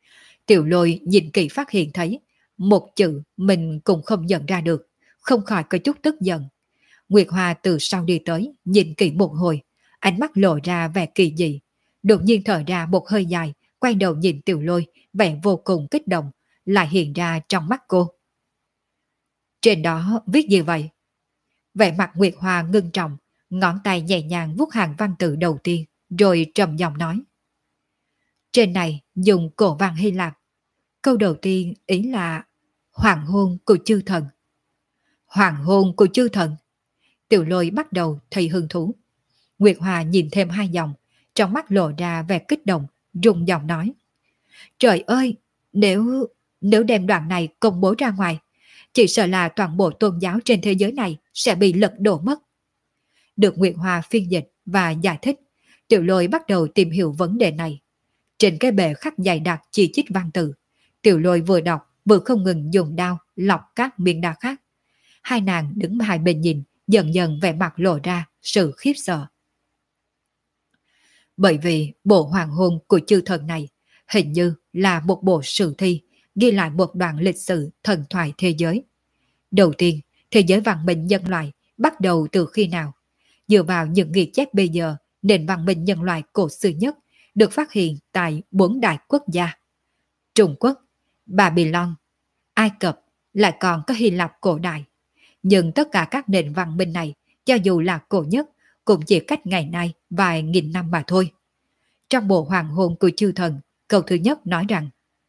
Tiểu Lôi nhìn kỹ phát hiện thấy một chữ mình cũng không nhận ra được, không khỏi có chút tức giận. Nguyệt Hoa từ sau đi tới, nhìn kỹ một hồi, ánh mắt lộ ra vẻ kỳ dị. Đột nhiên thở ra một hơi dài, quay đầu nhìn Tiểu Lôi, vẻ vô cùng kích động, lại hiện ra trong mắt cô. Trên đó viết gì vậy? Vẻ mặt Nguyệt Hoa ngưng trọng, ngón tay nhẹ nhàng vuốt hàng văn tự đầu tiên, rồi trầm giọng nói. Trên này dùng cổ văn Hy Lạp. Câu đầu tiên ý là hoàng hôn của chư thần. Hoàng hôn của chư thần. Tiểu Lôi bắt đầu thấy hứng thú. Nguyệt Hoa nhìn thêm hai dòng, trong mắt lộ ra vẻ kích động, rung giọng nói. Trời ơi, nếu đem đoạn này công bố ra ngoài, chỉ sợ là toàn bộ tôn giáo trên thế giới này sẽ bị lật đổ mất. Được Nguyệt Hoa phiên dịch và giải thích, Tiểu Lôi bắt đầu tìm hiểu vấn đề này. Trên cái bề khắc dày đặc chỉ trích văn tự, Tiểu Lôi vừa đọc vừa không ngừng dùng đao lọc các miếng đá khác. Hai nàng đứng hai bên nhìn, dần dần vẻ mặt lộ ra sự khiếp sợ. Bởi vì bộ hoàng hôn của chư thần này hình như là một bộ sử thi ghi lại một đoạn lịch sử thần thoại thế giới. Đầu tiên, thế giới văn minh nhân loại bắt đầu từ khi nào? Dựa vào những ghi chép bây giờ, nền văn minh nhân loại cổ xưa nhất được phát hiện tại 4 đại quốc gia: Trung Quốc, Babylon, Ai Cập, lại còn có Hy Lạp cổ đại. Nhưng tất cả các nền văn minh này, cho dù là cổ nhất, cũng chỉ cách ngày nay vài nghìn năm mà thôi. Trong bộ hoàng hôn của chư thần, câu thứ nhất nói rằng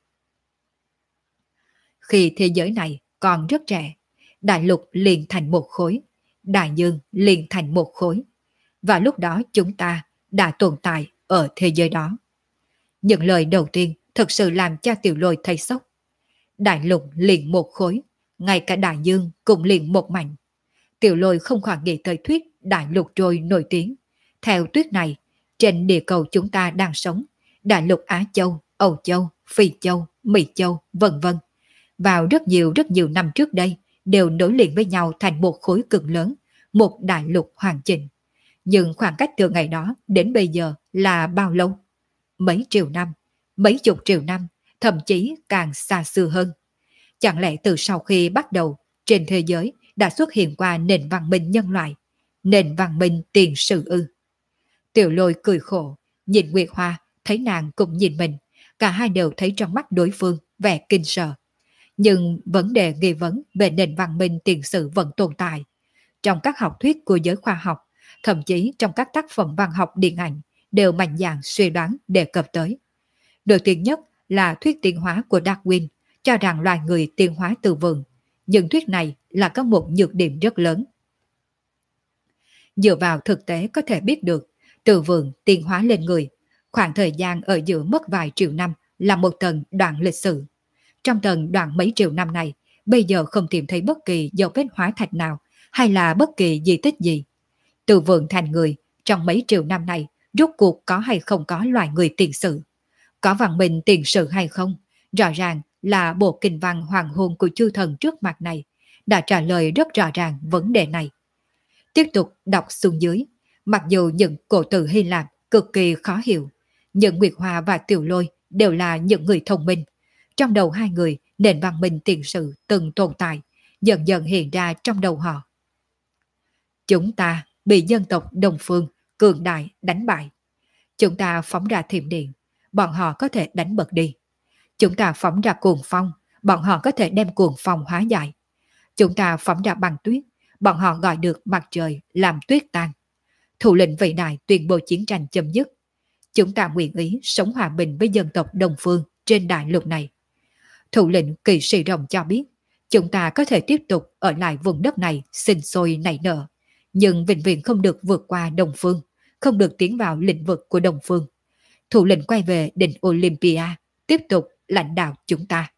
khi thế giới này còn rất trẻ, đại lục liền thành một khối, đại dương liền thành một khối. Và lúc đó chúng ta đã tồn tại ở thế giới đó. Những lời đầu tiên thực sự làm cho Tiểu Lôi thấy sốc. Đại lục liền một khối, ngay cả đại dương cũng liền một mảnh. Tiểu Lôi không khỏi nghĩ tới thuyết đại lục trôi nổi tiếng. Theo thuyết này, trên địa cầu chúng ta đang sống, đại lục Á Châu, Âu Châu, Phi Châu, Mỹ Châu, vân vân, vào rất nhiều năm trước đây, đều nối liền với nhau thành một khối cực lớn, một đại lục hoàn chỉnh. Nhưng khoảng cách từ ngày đó đến bây giờ là bao lâu? Mấy triệu năm, mấy chục triệu năm, thậm chí càng xa xưa hơn. Chẳng lẽ từ sau khi bắt đầu, trên thế giới đã xuất hiện qua nền văn minh nhân loại, nền văn minh tiền sử ư? Tiểu Lôi cười khổ, nhìn Nguyệt Hoa, thấy nàng cũng nhìn mình, cả hai đều thấy trong mắt đối phương vẻ kinh sợ. Nhưng vấn đề nghi vấn về nền văn minh tiền sử vẫn tồn tại. Trong các học thuyết của giới khoa học, thậm chí trong các tác phẩm văn học điện ảnh, đều mạnh dạn suy đoán đề cập tới. Nổi tiếng nhất là thuyết tiến hóa của Darwin, cho rằng loài người tiến hóa từ vườn. Nhưng thuyết này là có một nhược điểm rất lớn. Dựa vào thực tế có thể biết được, từ vườn tiến hóa lên người, khoảng thời gian ở giữa mất vài triệu năm là một tầng đoạn lịch sử. Trong tầng đoạn mấy triệu năm này, bây giờ không tìm thấy bất kỳ dấu vết hóa thạch nào hay là bất kỳ di tích gì. Từ vườn thành người, trong mấy triệu năm này, rốt cuộc có hay không có loài người tiền sử? Có văn minh tiền sử hay không? Rõ ràng là bộ kinh văn hoàng hôn của chư thần trước mặt này đã trả lời rất rõ ràng vấn đề này. Tiếp tục đọc xuống dưới, mặc dù những cổ từ Hy Lạp cực kỳ khó hiểu, nhưng Nguyệt Hoa và Tiểu Lôi đều là những người thông minh. Trong đầu hai người, nền văn minh tiền sử từng tồn tại, dần dần hiện ra trong đầu họ. Chúng ta bị dân tộc Đông Phương cường đại đánh bại. Chúng ta phóng ra thiểm điện, bọn họ có thể đánh bật đi. Chúng ta phóng ra cuồng phong, bọn họ có thể đem cuồng phong hóa giải. Chúng ta phóng ra băng tuyết, bọn họ gọi được mặt trời làm tuyết tan. Thủ lĩnh vĩ đại tuyên bố chiến tranh chấm dứt. Chúng ta nguyện ý sống hòa bình với dân tộc Đông Phương trên đại lục này. Thủ lĩnh Kỵ sĩ Rồng cho biết, chúng ta có thể tiếp tục ở lại vùng đất này sinh sôi nảy nở, nhưng vĩnh viễn không được vượt qua Đông Phương, không được tiến vào lĩnh vực của Đông Phương. Thủ lĩnh quay về đỉnh Olympia, tiếp tục lãnh đạo chúng ta.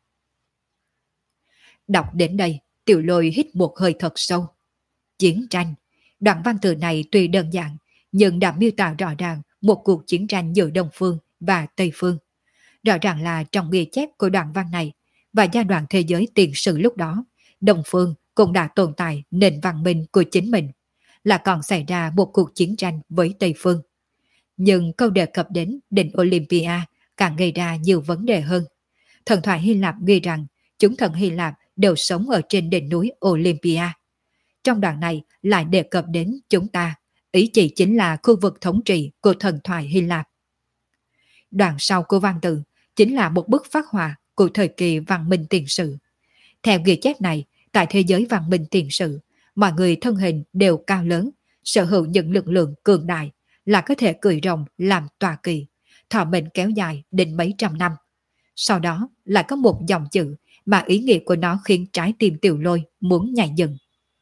Đọc đến đây, Tiểu Lôi hít một hơi thật sâu. Chiến tranh. Đoạn văn từ này tuy đơn giản, nhưng đã miêu tả rõ ràng một cuộc chiến tranh giữa Đông Phương và Tây Phương. Rõ ràng là trong ghi chép của đoạn văn này và giai đoạn thế giới tiền sử lúc đó, Đông Phương cũng đã tồn tại nền văn minh của chính mình, là còn xảy ra một cuộc chiến tranh với Tây Phương. Nhưng câu đề cập đến đỉnh Olympia càng gây ra nhiều vấn đề hơn. Thần thoại Hy Lạp ghi rằng chúng thần Hy Lạp đều sống ở trên đỉnh núi Olympia. Trong đoạn này lại đề cập đến chúng ta, ý chỉ chính là khu vực thống trị của thần thoại Hy Lạp. Đoạn sau của văn tự chính là một bức phác họa của thời kỳ văn minh tiền sử. Theo ghi chép này, tại thế giới văn minh tiền sử, mọi người thân hình đều cao lớn, sở hữu những lực lượng cường đại, là có thể cưỡi rồng làm tọa kỵ, thọ mệnh kéo dài đến mấy trăm năm. Sau đó lại có một dòng chữ mà ý nghĩa của nó khiến trái tim Tiểu Lôi muốn nhảy dựng.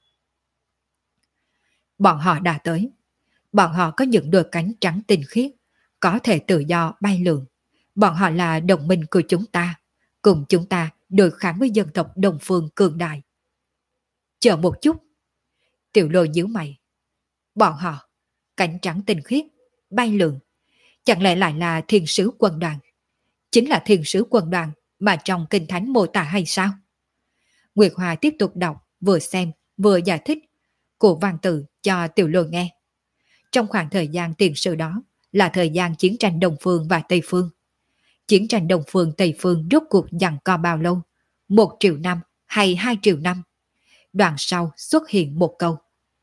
Bọn họ đã tới. Bọn họ có những đôi cánh trắng tinh khiết, có thể tự do bay lượn. Bọn họ là đồng minh của chúng ta, cùng chúng ta đối kháng với dân tộc Đông Phương cường đại. Chờ một chút. Tiểu Lôi nhíu mày. Bọn họ, cánh trắng tinh khiết, bay lượn. Chẳng lẽ lại là thiên sứ quân đoàn? Chính là thiên sứ quân đoàn mà trong kinh thánh mô tả hay sao? Nguyệt Hoa tiếp tục đọc, vừa xem, vừa giải thích của văn tự cho Tiểu Lôi nghe. Trong khoảng thời gian tiền sử đó là thời gian chiến tranh Đông Phương và Tây Phương. Chiến tranh Đông Phương Tây Phương rốt cuộc giằng co bao lâu? 1 triệu năm hay 2 triệu năm? Đoạn sau xuất hiện một câu.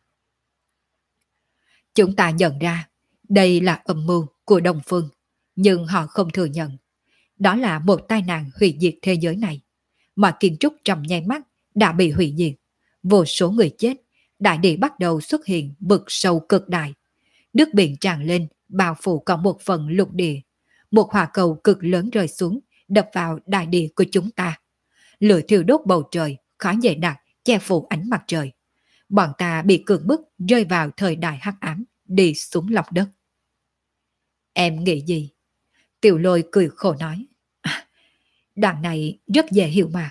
Chúng ta nhận ra đây là âm mưu của Đông Phương, nhưng họ không thừa nhận. Đó là một tai nạn hủy diệt thế giới này, mà kiến trúc trong nháy mắt đã bị hủy diệt. Vô số người chết, đại địa bắt đầu xuất hiện vực sâu cực đại. Nước biển tràn lên, bao phủ cả một phần lục địa. Một hỏa cầu cực lớn rơi xuống, đập vào đại địa của chúng ta. Lửa thiêu đốt bầu trời, khói dày đặc, che phủ ánh mặt trời. Bọn ta bị cưỡng bức rơi vào thời đại hắc ám, đi xuống lòng đất. Em nghĩ gì? Tiểu Lôi cười khổ nói. Đoạn này rất dễ hiểu mà.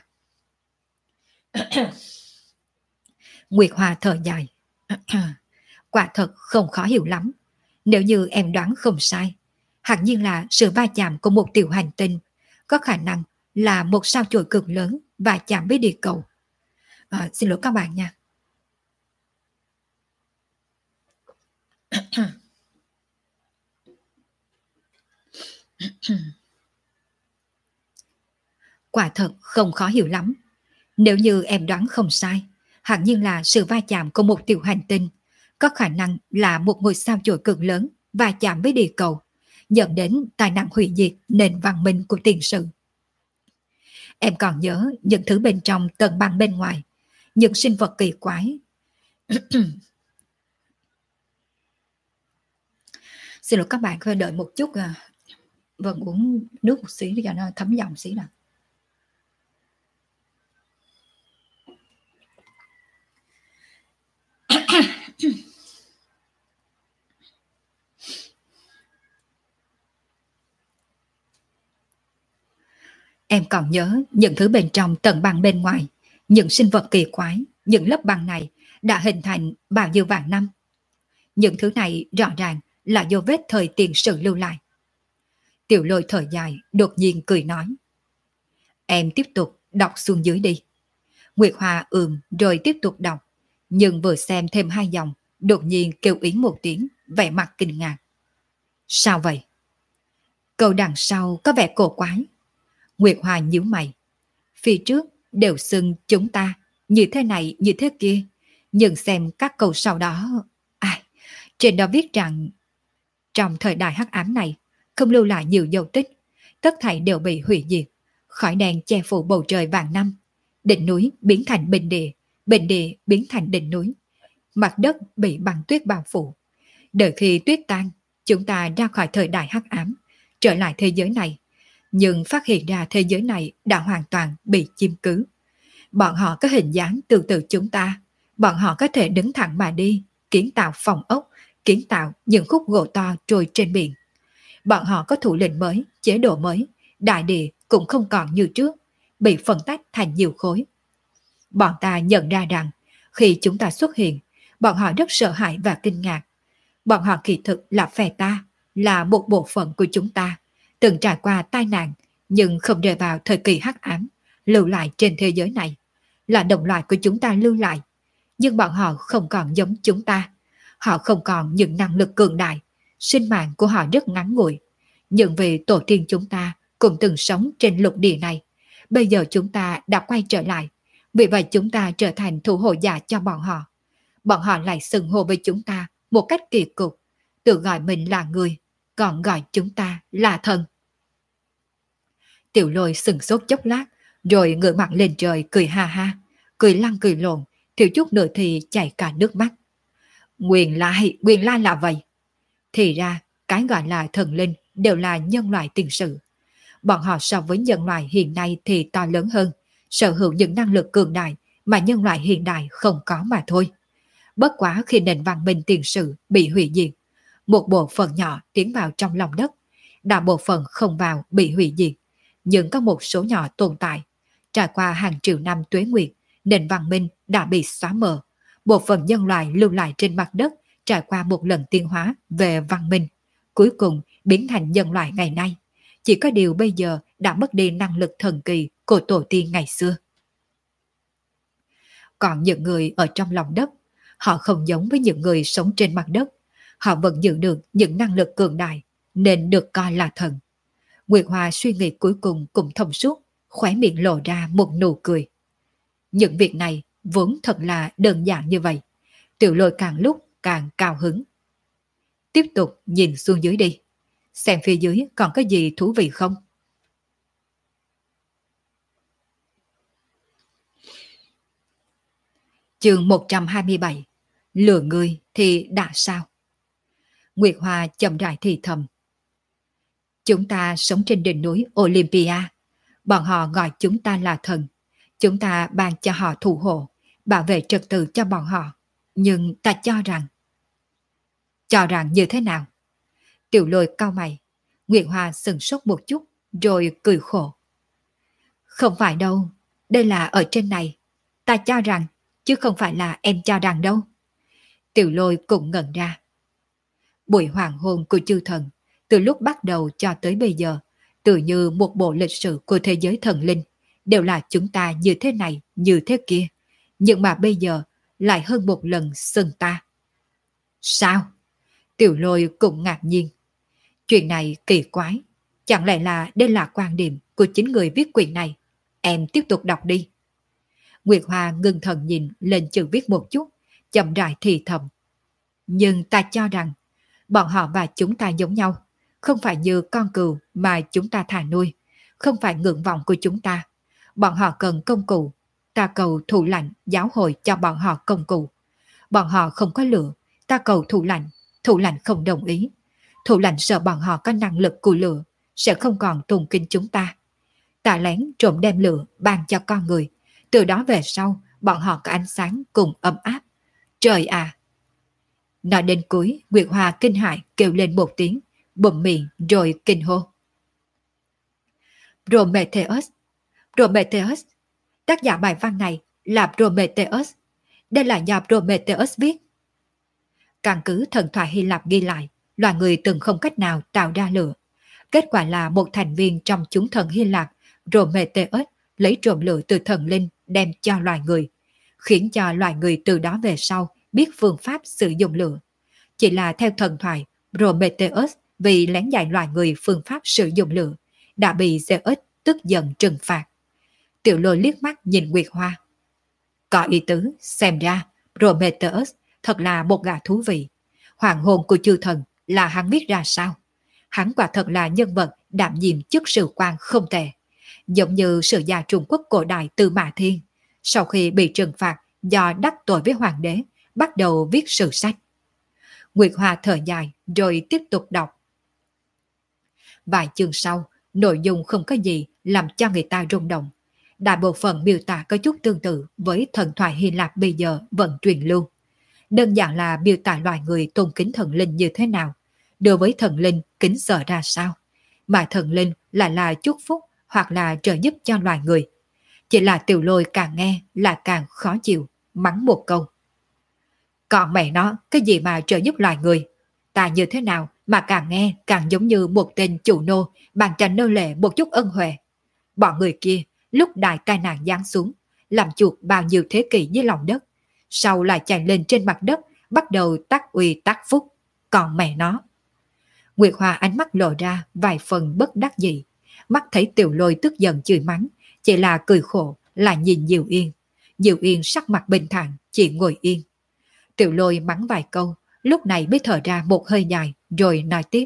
Nguyệt Hoa thở dài. Quả thật không khó hiểu lắm. Nếu như em đoán không sai, hẳn nhiên là sự va chạm của một tiểu hành tinh, có khả năng là một sao chổi cực lớn va chạm với địa cầu. Xin lỗi các bạn nha. Quả thật không khó hiểu lắm. Nếu như em đoán không sai, hẳn nhiên là sự va chạm của một tiểu hành tinh, có khả năng là một ngôi sao chổi cực lớn va chạm với địa cầu, dẫn đến tai nạn hủy diệt nền văn minh của tiền sử. Em còn nhớ những thứ bên trong tầng băng bên ngoài, những sinh vật kỳ quái. Xin lỗi các bạn, phải đợi một chút. Vâng, uống nước một xí để cho nó thấm giọng xí nào. Em còn nhớ những thứ bên trong tầng băng bên ngoài, những sinh vật kỳ quái, những lớp băng này đã hình thành bao nhiêu vạn năm. Những thứ này rõ ràng là dấu vết thời tiền sử lưu lại. Tiểu Lôi thở dài, đột nhiên cười nói. Em tiếp tục đọc xuống dưới đi. Nguyệt Hoa rồi tiếp tục đọc, nhưng vừa xem thêm 2 dòng, đột nhiên kêu ý một tiếng, vẻ mặt kinh ngạc. Sao vậy? Câu đằng sau có vẻ cổ quái. Nguyệt Hoa nhíu mày. Phía trước đều xưng chúng ta, như thế này như thế kia, nhưng xem các câu sau đó. Trên đó viết rằng trong thời đại hắc ám này không lưu lại nhiều dấu tích, tất thảy đều bị hủy diệt, khói đen che phủ bầu trời vạn năm, đỉnh núi biến thành bình địa biến thành đỉnh núi, mặt đất bị băng tuyết bao phủ. Đợi khi tuyết tan, chúng ta ra khỏi thời đại hắc ám, trở lại thế giới này, nhưng phát hiện ra thế giới này đã hoàn toàn bị chiếm cứ. Bọn họ có hình dáng tương tự chúng ta, bọn họ có thể đứng thẳng mà đi, kiến tạo phòng ốc, kiến tạo những khúc gỗ to trôi trên biển. Bọn họ có thủ lĩnh mới, chế độ mới, đại địa cũng không còn như trước, bị phân tách thành nhiều khối. Bọn ta nhận ra rằng, khi chúng ta xuất hiện, bọn họ rất sợ hãi và kinh ngạc. Bọn họ kỳ thực là phe ta, là một bộ phận của chúng ta, từng trải qua tai nạn, nhưng không rơi vào thời kỳ hắc ám, lưu lại trên thế giới này, là đồng loại của chúng ta lưu lại. Nhưng bọn họ không còn giống chúng ta. Họ không còn những năng lực cường đại, sinh mạng của họ rất ngắn ngủi. Nhưng vì tổ tiên chúng ta cũng từng sống trên lục địa này, Bây giờ chúng ta đã quay trở lại, vì vậy chúng ta trở thành thủ hộ giả cho bọn họ. Bọn họ lại xưng hô với chúng ta một cách kỳ cục, tự gọi mình là người, còn gọi chúng ta là thần. Tiểu Lôi sừng sốt chốc lát, rồi ngửa mặt lên trời cười ha ha, cười lăn cười lộn, thiếu chút nữa thì chảy cả nước mắt. Nguyên lai là vậy. Thì ra, cái gọi là thần linh đều là nhân loại tiền sử. Bọn họ so với nhân loại hiện nay thì to lớn hơn, sở hữu những năng lực cường đại mà nhân loại hiện đại không có mà thôi. Bất quá khi nền văn minh tiền sử bị hủy diệt, một bộ phận nhỏ tiến vào trong lòng đất, đại bộ phận không vào bị hủy diệt, nhưng có một số nhỏ tồn tại. Trải qua hàng triệu năm tuế nguyệt, nền văn minh đã bị xóa mờ. Bộ phận nhân loại lưu lại trên mặt đất trải qua một lần tiến hóa về văn minh, cuối cùng biến thành nhân loại ngày nay. Chỉ có điều bây giờ đã mất đi năng lực thần kỳ của tổ tiên ngày xưa. Còn những người ở trong lòng đất, họ không giống với những người sống trên mặt đất. Họ vẫn giữ được những năng lực cường đại, nên được coi là thần. Nguyệt Hoa suy nghĩ cuối cùng cũng thông suốt, khóe miệng lộ ra một nụ cười. Những việc này vốn thật là đơn giản như vậy. Tiểu Lôi càng lúc càng cao hứng. Tiếp tục nhìn xuống dưới đi, xem phía dưới còn có gì thú vị không. Chương 127. Lừa người thì đã sao? Nguyệt Hoa chậm rãi thì thầm. Chúng ta sống trên đỉnh núi Olympia. Bọn họ gọi chúng ta là thần. Chúng ta ban cho họ thủ hộ, bảo vệ trật tự cho bọn họ. Nhưng ta cho rằng... Cho rằng như thế nào? Tiểu Lôi cau mày. Nguyệt Hoa sừng sốt một chút, rồi cười khổ. Không phải đâu, đây là ở trên này. Ta cho rằng, chứ không phải là em cho rằng đâu. Tiểu Lôi cũng ngẩn ra. Buổi hoàng hôn của chư thần, từ lúc bắt đầu cho tới bây giờ, tự như một bộ lịch sử của thế giới thần linh, đều là chúng ta như thế này, như thế kia. Nhưng mà bây giờ, lại hơn một lần xưng ta. Sao? Tiểu Lôi cũng ngạc nhiên. Chuyện này kỳ quái. Chẳng lẽ là đây là quan điểm của chính người viết quyển này? Em tiếp tục đọc đi. Nguyệt Hoa ngưng thần nhìn lên chữ viết một chút, chậm rãi thì thầm. Nhưng ta cho rằng, bọn họ và chúng ta giống nhau. Không phải như con cừu mà chúng ta thả nuôi. Không phải nguyện vọng của chúng ta. Bọn họ cần công cụ. Ta cầu thủ lãnh giáo hội cho bọn họ công cụ. Bọn họ không có lửa. Ta cầu thủ lãnh không đồng ý. Thủ lãnh sợ bọn họ có năng lực của lửa, sẽ không còn tôn kính chúng ta. Ta lén trộm đem lửa ban cho con người. Từ đó về sau, bọn họ có ánh sáng cùng ấm áp. Trời à! Nói đến cuối, Nguyệt Hoa kinh hãi kêu lên một tiếng, bụm miệng rồi kinh hô. Prometheus! Prometheus! Tác giả bài văn này là Prometheus. Đây là do Prometheus viết. Căn cứ thần thoại Hy Lạp ghi lại, loài người từng không cách nào tạo ra lửa. Kết quả là một thành viên trong chúng thần Hy Lạp, Prometheus, lấy trộm lửa từ thần linh đem cho loài người, khiến cho loài người từ đó về sau biết phương pháp sử dụng lửa. Chỉ là theo thần thoại, Prometheus vì lén dạy loài người phương pháp sử dụng lửa, đã bị Zeus tức giận trừng phạt. Tiểu Lôi liếc mắt nhìn Nguyệt Hoa. Có ý tứ, xem ra Prometheus thật là một gã thú vị. Hoàng hôn của chư thần là hắn viết ra sao? Hắn quả thật là nhân vật đảm nhiệm chức sử quan không tệ. Giống như sử gia Trung Quốc cổ đại Tư Mã Thiên, sau khi bị trừng phạt do đắc tội với hoàng đế, bắt đầu viết sử sách. Nguyệt Hoa thở dài rồi tiếp tục đọc. Vài chương sau, nội dung không có gì làm cho người ta rung động. Đại bộ phận miêu tả có chút tương tự với thần thoại Hy Lạp bây giờ vẫn truyền lưu. Đơn giản là miêu tả loài người tôn kính thần linh như thế nào, đối với thần linh kính sợ ra sao, mà thần linh lại là chúc phúc hoặc là trợ giúp cho loài người. Chỉ là Tiểu Lôi càng nghe là càng khó chịu, mắng một câu. Còn mẹ nó, cái gì mà trợ giúp loài người? Ta như thế nào mà càng nghe càng giống như một tên chủ nô bàn cho nô lệ một chút ân huệ. Bọn người kia lúc đại tai nạn giáng xuống, làm chuột bao nhiêu thế kỷ dưới lòng đất, sau lại chạy lên trên mặt đất, bắt đầu tác uy tác phúc. Còn mẹ nó. Nguyệt Hoa ánh mắt lộ ra vài phần bất đắc dĩ, mắt thấy Tiểu Lôi tức giận chửi mắng, chỉ là cười khổ là nhìn Diệu Yên. Diệu Yên sắc mặt bình thản, chỉ ngồi yên. Tiểu Lôi mắng vài câu, lúc này mới thở ra một hơi dài, rồi nói tiếp.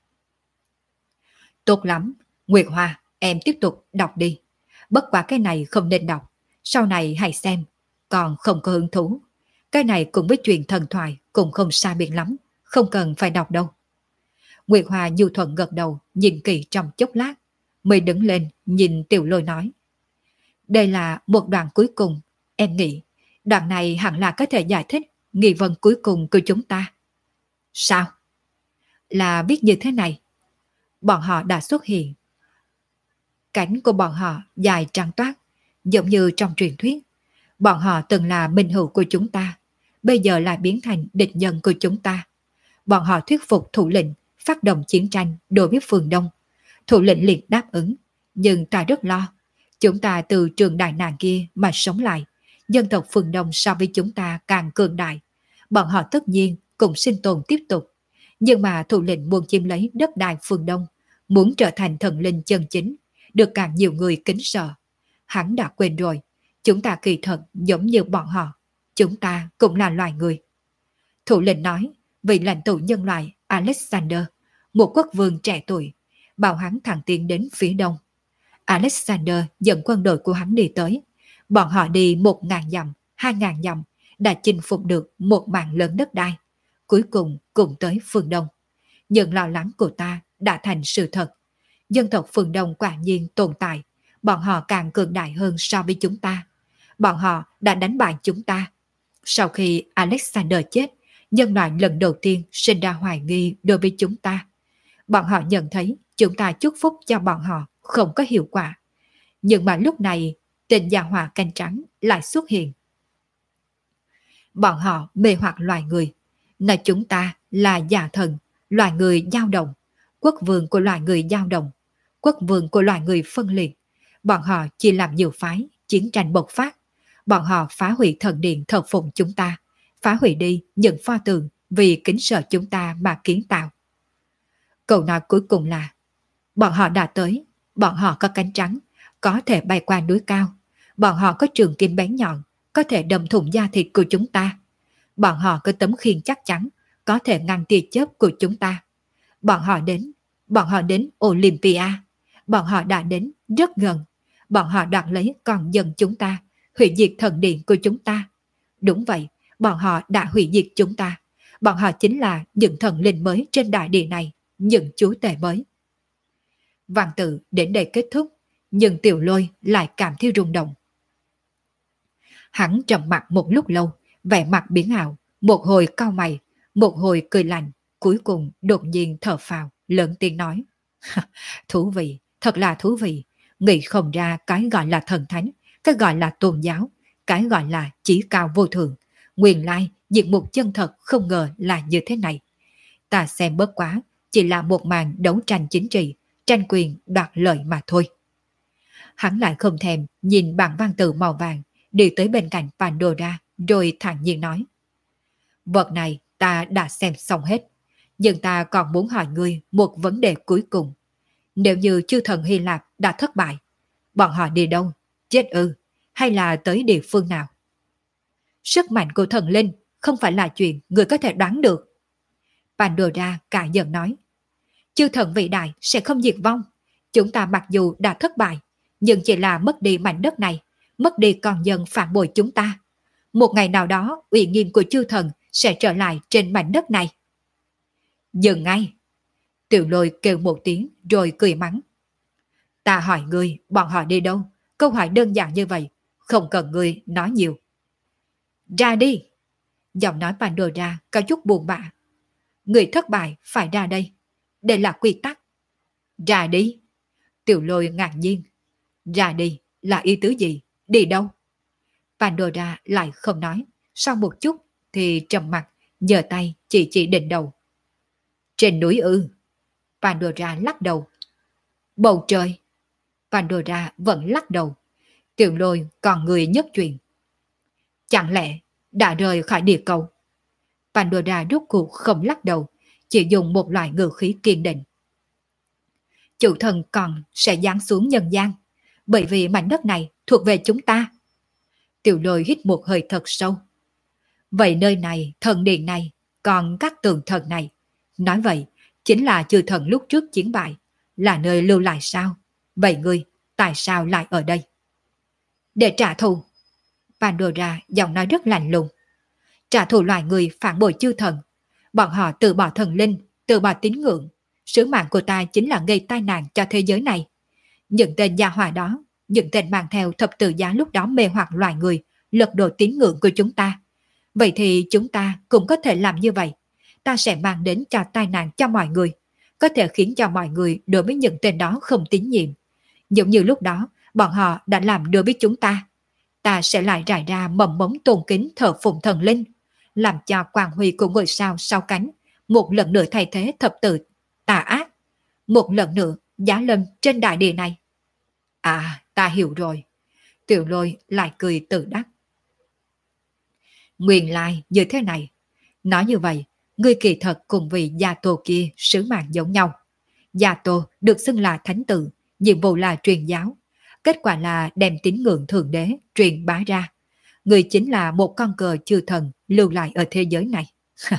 Tốt lắm, Nguyệt Hoa, em tiếp tục đọc đi. Bất quá cái này không nên đọc, sau này hãy xem, còn không có hứng thú. Cái này cùng với chuyện thần thoại cũng không xa biệt lắm, không cần phải đọc đâu. Nguyệt Hoa nhu thuận gật đầu, nhìn kỳ trong chốc lát, mới đứng lên nhìn Tiểu Lôi nói. Đây là một đoạn cuối cùng, em nghĩ đoạn này hẳn là có thể giải thích nghi vấn cuối cùng của chúng ta. Sao? Là viết như thế này. Bọn họ đã xuất hiện. Cánh của bọn họ dài trắng toát, giống như trong truyền thuyết. Bọn họ từng là minh hữu của chúng ta, bây giờ lại biến thành địch nhân của chúng ta. Bọn họ thuyết phục thủ lĩnh phát động chiến tranh đối với phương Đông. Thủ lĩnh liền đáp ứng, nhưng ta rất lo. Chúng ta từ trường đại nạn kia mà sống lại, dân tộc phương Đông so với chúng ta càng cường đại. Bọn họ tất nhiên cũng sinh tồn tiếp tục. Nhưng mà thủ lĩnh muốn chiếm lấy đất đai phương Đông, muốn trở thành thần linh chân chính, được càng nhiều người kính sợ. Hắn đã quên rồi, chúng ta kỳ thật giống như bọn họ, chúng ta cũng là loài người. Thủ lĩnh nói, vị lãnh tụ nhân loại Alexander, một quốc vương trẻ tuổi, bảo hắn thẳng tiến đến phía đông. Alexander dẫn quân đội của hắn đi tới. Bọn họ đi 1.000 dặm, 2.000 dặm, đã chinh phục được một mảng lớn đất đai. Cuối cùng cũng tới phương Đông. Nhưng lo lắng của ta đã thành sự thật. Dân tộc phương Đông quả nhiên tồn tại. Bọn họ càng cường đại hơn so với chúng ta. Bọn họ đã đánh bại chúng ta. Sau khi Alexander chết, nhân loại lần đầu tiên sinh ra hoài nghi đối với chúng ta. Bọn họ nhận thấy chúng ta chúc phúc cho bọn họ không có hiệu quả. Nhưng mà lúc này, tên gia hỏa canh trắng lại xuất hiện. Bọn họ mê hoặc loài người. Nói chúng ta là giả thần, loài người dao động, quốc vương của loài người dao động, quốc vương của loài người phân liệt. Bọn họ chỉ làm nhiều phái, chiến tranh bộc phát. Bọn họ phá hủy thần điện thờ phụng chúng ta, phá hủy đi những pho tượng vì kính sợ chúng ta mà kiến tạo. Câu nói cuối cùng là bọn họ đã tới, bọn họ có cánh trắng, có thể bay qua núi cao. Bọn họ có trường kiếm bén nhọn, có thể đâm thủng da thịt của chúng ta. Bọn họ có tấm khiên chắc chắn, có thể ngăn tia chớp của chúng ta. Bọn họ đến Olympia. Bọn họ đã đến rất gần. Bọn họ đoạt lấy con dân chúng ta, hủy diệt thần điện của chúng ta. Đúng vậy, bọn họ đã hủy diệt chúng ta. Bọn họ chính là những thần linh mới trên đại địa này, những chúa tể mới. Văn tự đến đây kết thúc, nhưng Tiểu Lôi lại cảm thấy rung động. Hắn trầm mặt một lúc lâu, vẻ mặt biến ảo, một hồi cau mày, một hồi cười lạnh, cuối cùng đột nhiên thở phào, lớn tiếng nói. Thú vị, thật là thú vị, nghĩ không ra cái gọi là thần thánh, cái gọi là tôn giáo, cái gọi là chí cao vô thượng. Nguyên lai, diện mục chân thật không ngờ là như thế này. Ta xem bớt quá, chỉ là một màn đấu tranh chính trị, tranh quyền đoạt lợi mà thôi. Hắn lại không thèm nhìn bảng văn tự màu vàng, đi tới bên cạnh Pandora, rồi thản nhiên nói. Vật này ta đã xem xong hết, nhưng ta còn muốn hỏi ngươi một vấn đề cuối cùng. Nếu như chư thần Hy Lạp đã thất bại, bọn họ đi đâu? Chết ư? Hay là tới địa phương nào? Sức mạnh của thần linh không phải là chuyện người có thể đoán được. Pandora cả giận nói. Chư thần vĩ đại sẽ không diệt vong. Chúng ta mặc dù đã thất bại, nhưng chỉ là mất đi mảnh đất này, mất đi con dân phản bội chúng ta. Một ngày nào đó, uy nghiêm của chư thần sẽ trở lại trên mảnh đất này. Dừng ngay! Tiểu Lôi kêu một tiếng rồi cười mắng. Ta hỏi ngươi, bọn họ đi đâu? Câu hỏi đơn giản như vậy, không cần ngươi nói nhiều. Ra đi! Giọng nói Pandora có chút buồn bã. Người thất bại phải ra đây. Đây là quy tắc. Ra đi! Tiểu Lôi ngạc nhiên. Ra đi là ý tứ gì? Đi đâu? Pandora lại không nói. Sau một chút thì trầm mặt, giơ tay chỉ đỉnh đầu. Trên núi ư? Pandora lắc đầu. Bầu trời? Pandora vẫn lắc đầu. Tiểu Lôi còn người nhất chuyện. Chẳng lẽ đã rời khỏi địa cầu? Pandora rốt cuộc không lắc đầu, chỉ dùng một loại ngữ khí kiên định. Chủ thần còn sẽ giáng xuống nhân gian. bởi vì mảnh đất này thuộc về chúng ta. Tiểu Lôi hít một hơi thật sâu. Vậy nơi này, thần điện này, còn các tường thần này, nói vậy, chính là chư thần lúc trước chiến bại, là nơi lưu lại sao? Vậy ngươi, tại sao lại ở đây? Để trả thù. Pandora giọng nói rất lạnh lùng. Trả thù loài người phản bội chư thần. Bọn họ từ bỏ thần linh, từ bỏ tín ngưỡng. Sứ mạng của ta chính là gây tai nạn cho thế giới này. Những tên gia hỏa đó, những tên mang theo thập tự giá lúc đó mê hoặc loài người, lật đổ tín ngưỡng của chúng ta. Vậy thì chúng ta cũng có thể làm như vậy. Ta sẽ mang đến cho tai nạn cho mọi người, có thể khiến cho mọi người đối với những tên đó không tín nhiệm. Giống như lúc đó, bọn họ đã làm đối với chúng ta. Ta sẽ lại rải ra mầm mống tôn kính thờ phụng thần linh, làm cho quang huy của ngôi sao sau cánh một lần nữa thay thế thập tự tà ác, một lần nữa giá lâm trên đại địa này. À, ta hiểu rồi. Tiểu Lôi lại cười tự đắc. Nguyên lai như thế này. Nói như vậy, ngươi kỳ thật cùng vì Gia Tô kia sứ mạng giống nhau. Gia Tô được xưng là thánh tử, nhiệm vụ là truyền giáo. Kết quả là đem tín ngưỡng thượng đế truyền bá ra. Ngươi chính là một con cờ chư thần lưu lại ở thế giới này.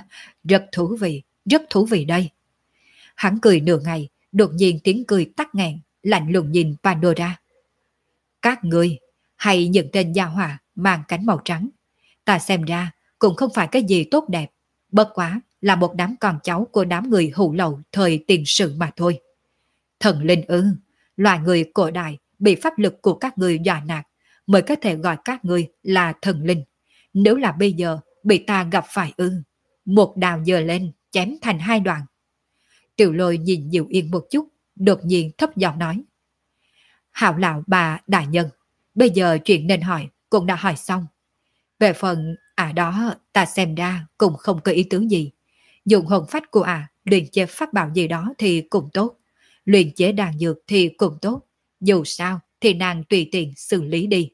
Rất thú vị đây. Hắn cười nửa ngày, đột nhiên tiếng cười tắt nghẹn, lạnh lùng nhìn Pandora. Các ngươi, hay những tên gia hỏa mang cánh màu trắng, ta xem ra cũng không phải cái gì tốt đẹp, bất quá là một đám con cháu của đám người hủ lậu thời tiền sử mà thôi. Thần linh ư, loài người cổ đại bị pháp lực của các ngươi dọa nạt mới có thể gọi các ngươi là thần linh. Nếu là bây giờ bị ta gặp phải ư, một đào giơ lên chém thành hai đoạn. Tiểu Lôi nhìn Diệu Yên một chút, đột nhiên thấp giọng nói. Hảo lão bà đại nhân, bây giờ chuyện nên hỏi cũng đã hỏi xong. Về phần đó ta xem ra cũng không có ý tứ gì. Dùng hồn phách của luyện chế pháp bảo gì đó thì cũng tốt. Luyện chế đàn dược thì cũng tốt. Dù sao thì nàng tùy tiện xử lý đi.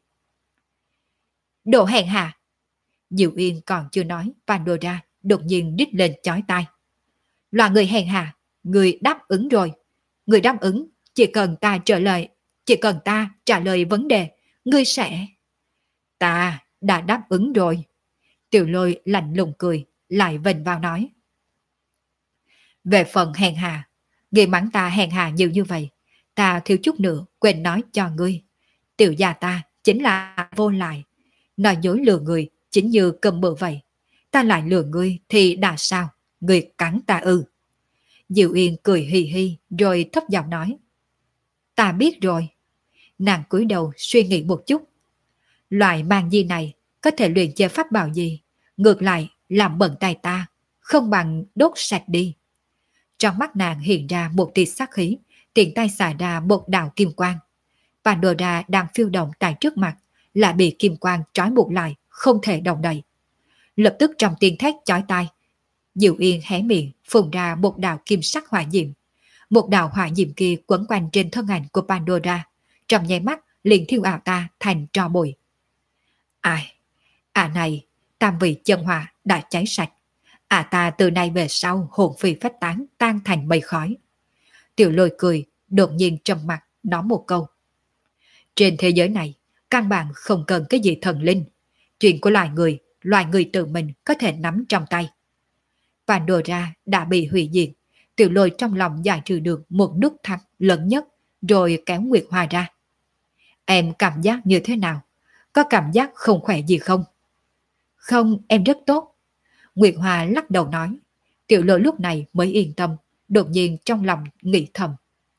Đồ hèn hạ. Diệu Yên còn chưa nói, Pandora đột nhiên đít lên chói tai. Là người hèn hạ, người đáp ứng rồi. Người đáp ứng, chỉ cần ta trả lời vấn đề, ngươi sẽ... Ta đã đáp ứng rồi. Tiểu Lôi lạnh lùng cười, lại vênh vào nói. Về phần hèn hạ, ngươi mắng ta hèn hạ nhiều như vậy, ta thiếu chút nữa quên nói cho ngươi. Tiểu gia ta chính là vô lại, nói dối lừa người chính như cầm bự vậy. Ta lại lừa ngươi thì đã sao, ngươi cắn ta ư. Diệu Yên cười hì hì rồi thấp giọng nói. Ta biết rồi. Nàng cúi đầu suy nghĩ một chút. Loại mang di này có thể luyện chế pháp bảo gì? Ngược lại làm bẩn tay ta, không bằng đốt sạch đi. Trong mắt nàng hiện ra một tia sắc khí, tiện tay xả ra một đạo kim quang. Pandora đang phiêu động tại trước mặt, lại bị kim quang trói buộc lại, không thể động đậy. Lập tức trong tiếng thét chói tai, Diệu Yên hé miệng phun ra một đạo kim sắc hỏa diệm. Một đạo hỏa diệm kia quấn quanh trên thân ảnh của Pandora, trong nháy mắt liền thiêu ảo ta thành tro bụi. Ai? Này, tam vị chân hỏa đã cháy sạch. Ta từ nay về sau hồn phi phách tán, tan thành mây khói. Tiểu Lôi cười, đột nhiên trầm mặt, nói một câu. Trên thế giới này, căn bản không cần cái gì thần linh. Chuyện của loài người tự mình có thể nắm trong tay. Pandora đã bị hủy diệt. Tiểu Lôi trong lòng giải trừ được một nút thắt lớn nhất, rồi kéo Nguyệt Hoa ra. Em cảm giác như thế nào? Có cảm giác không khỏe gì không? Không, em rất tốt. Nguyệt Hoa lắc đầu nói. Tiểu Lôi lúc này mới yên tâm, đột nhiên trong lòng nghĩ thầm.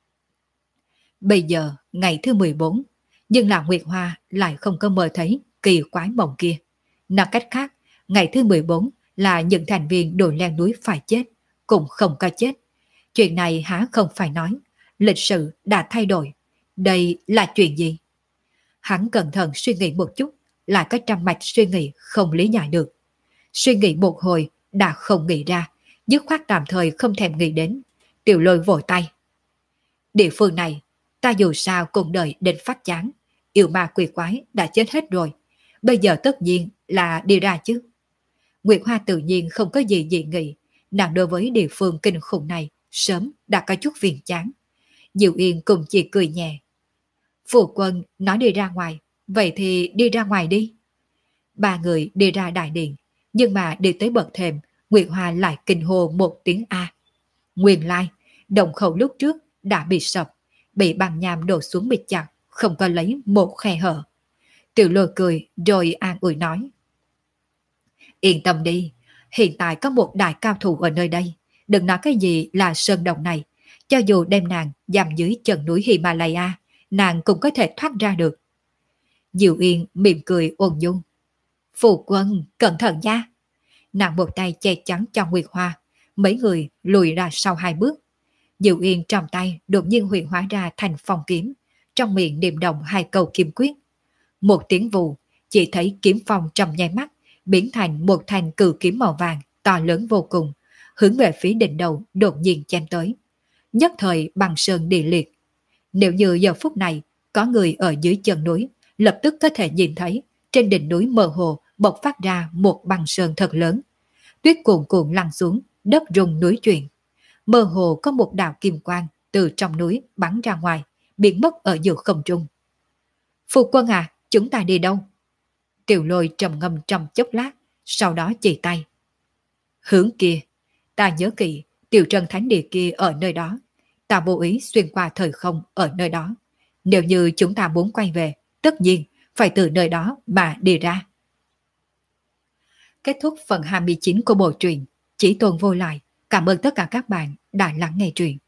Bây giờ, ngày thứ 14, nhưng là Nguyệt Hoa lại không có mơ thấy kỳ quái mộng kia. Nói cách khác, ngày thứ 14 là những thành viên đồi leo núi phải chết, cũng không có chết. Chuyện này há không phải nói, lịch sử đã thay đổi. Đây là chuyện gì? Hắn cẩn thận suy nghĩ một chút, lại có trăm mạch suy nghĩ không lý giải được. Suy nghĩ một hồi đã không nghĩ ra, dứt khoát tạm thời không thèm nghĩ đến. Tiểu Lôi vội tay. Địa phương này, ta dù sao cũng đợi đến phát chán. Yêu ma quỷ quái đã chết hết rồi. Bây giờ tất nhiên là đi ra chứ. Nguyệt Hoa tự nhiên không có gì dị nghị. Nàng đối với địa phương kinh khủng này sớm đã có chút phiền chán. Diệu Yên cùng chỉ cười nhẹ. Phụ quân nói đi ra ngoài, vậy thì đi ra ngoài đi. Ba người đi ra đại điện, nhưng mà đi tới bậc thềm, Nguyệt Hoa lại kinh hô một tiếng A. Nguyên lai, động khẩu lúc trước đã bị sập, bị băng nham đổ xuống bịt chặt, không có lấy một khe hở. Tiểu Lôi cười rồi an ủi nói. Yên tâm đi, hiện tại có một đại cao thủ ở nơi đây, đừng nói cái gì là sơn động này, cho dù đem nàng giam dưới chân núi Himalaya, nàng cũng có thể thoát ra được. Diệu Yên mỉm cười ôn dung. Phụ quân, cẩn thận nha. Nàng một tay che chắn cho Nguyệt Hoa, mấy người lùi ra sau hai bước. Diệu Yên trong tay đột nhiên huyền hóa ra thành phong kiếm, trong miệng niệm động hai câu kiếm quyết. Một tiếng vù, chỉ thấy kiếm phong trong nháy mắt biến thành một thanh cự kiếm màu vàng to lớn vô cùng, hướng về phía đỉnh đầu đột nhiên chém tới. Nhất thời băng sơn địa liệt. Nếu như giờ phút này có người ở dưới chân núi, lập tức có thể nhìn thấy trên đỉnh núi mơ hồ bộc phát ra một băng sơn thật lớn. Tuyết cuồn cuộn lăn xuống, đất rung núi chuyển. Mơ hồ có một đạo kim quang từ trong núi bắn ra ngoài, biến mất ở giữa không trung. Phu quân à, chúng ta đi đâu? Tiểu Lôi trầm ngâm trong chốc lát, sau đó chỉ tay. Hướng kia, ta nhớ kỹ, Tiểu Trân Thánh Địa kia ở nơi đó. Ta vô ý xuyên qua thời không ở nơi đó. Nếu như chúng ta muốn quay về, tất nhiên phải từ nơi đó mà đi ra. Kết thúc phần 29 của bộ truyện Chỉ Tôn Vô Lại. Cảm ơn tất cả các bạn đã lắng nghe truyện.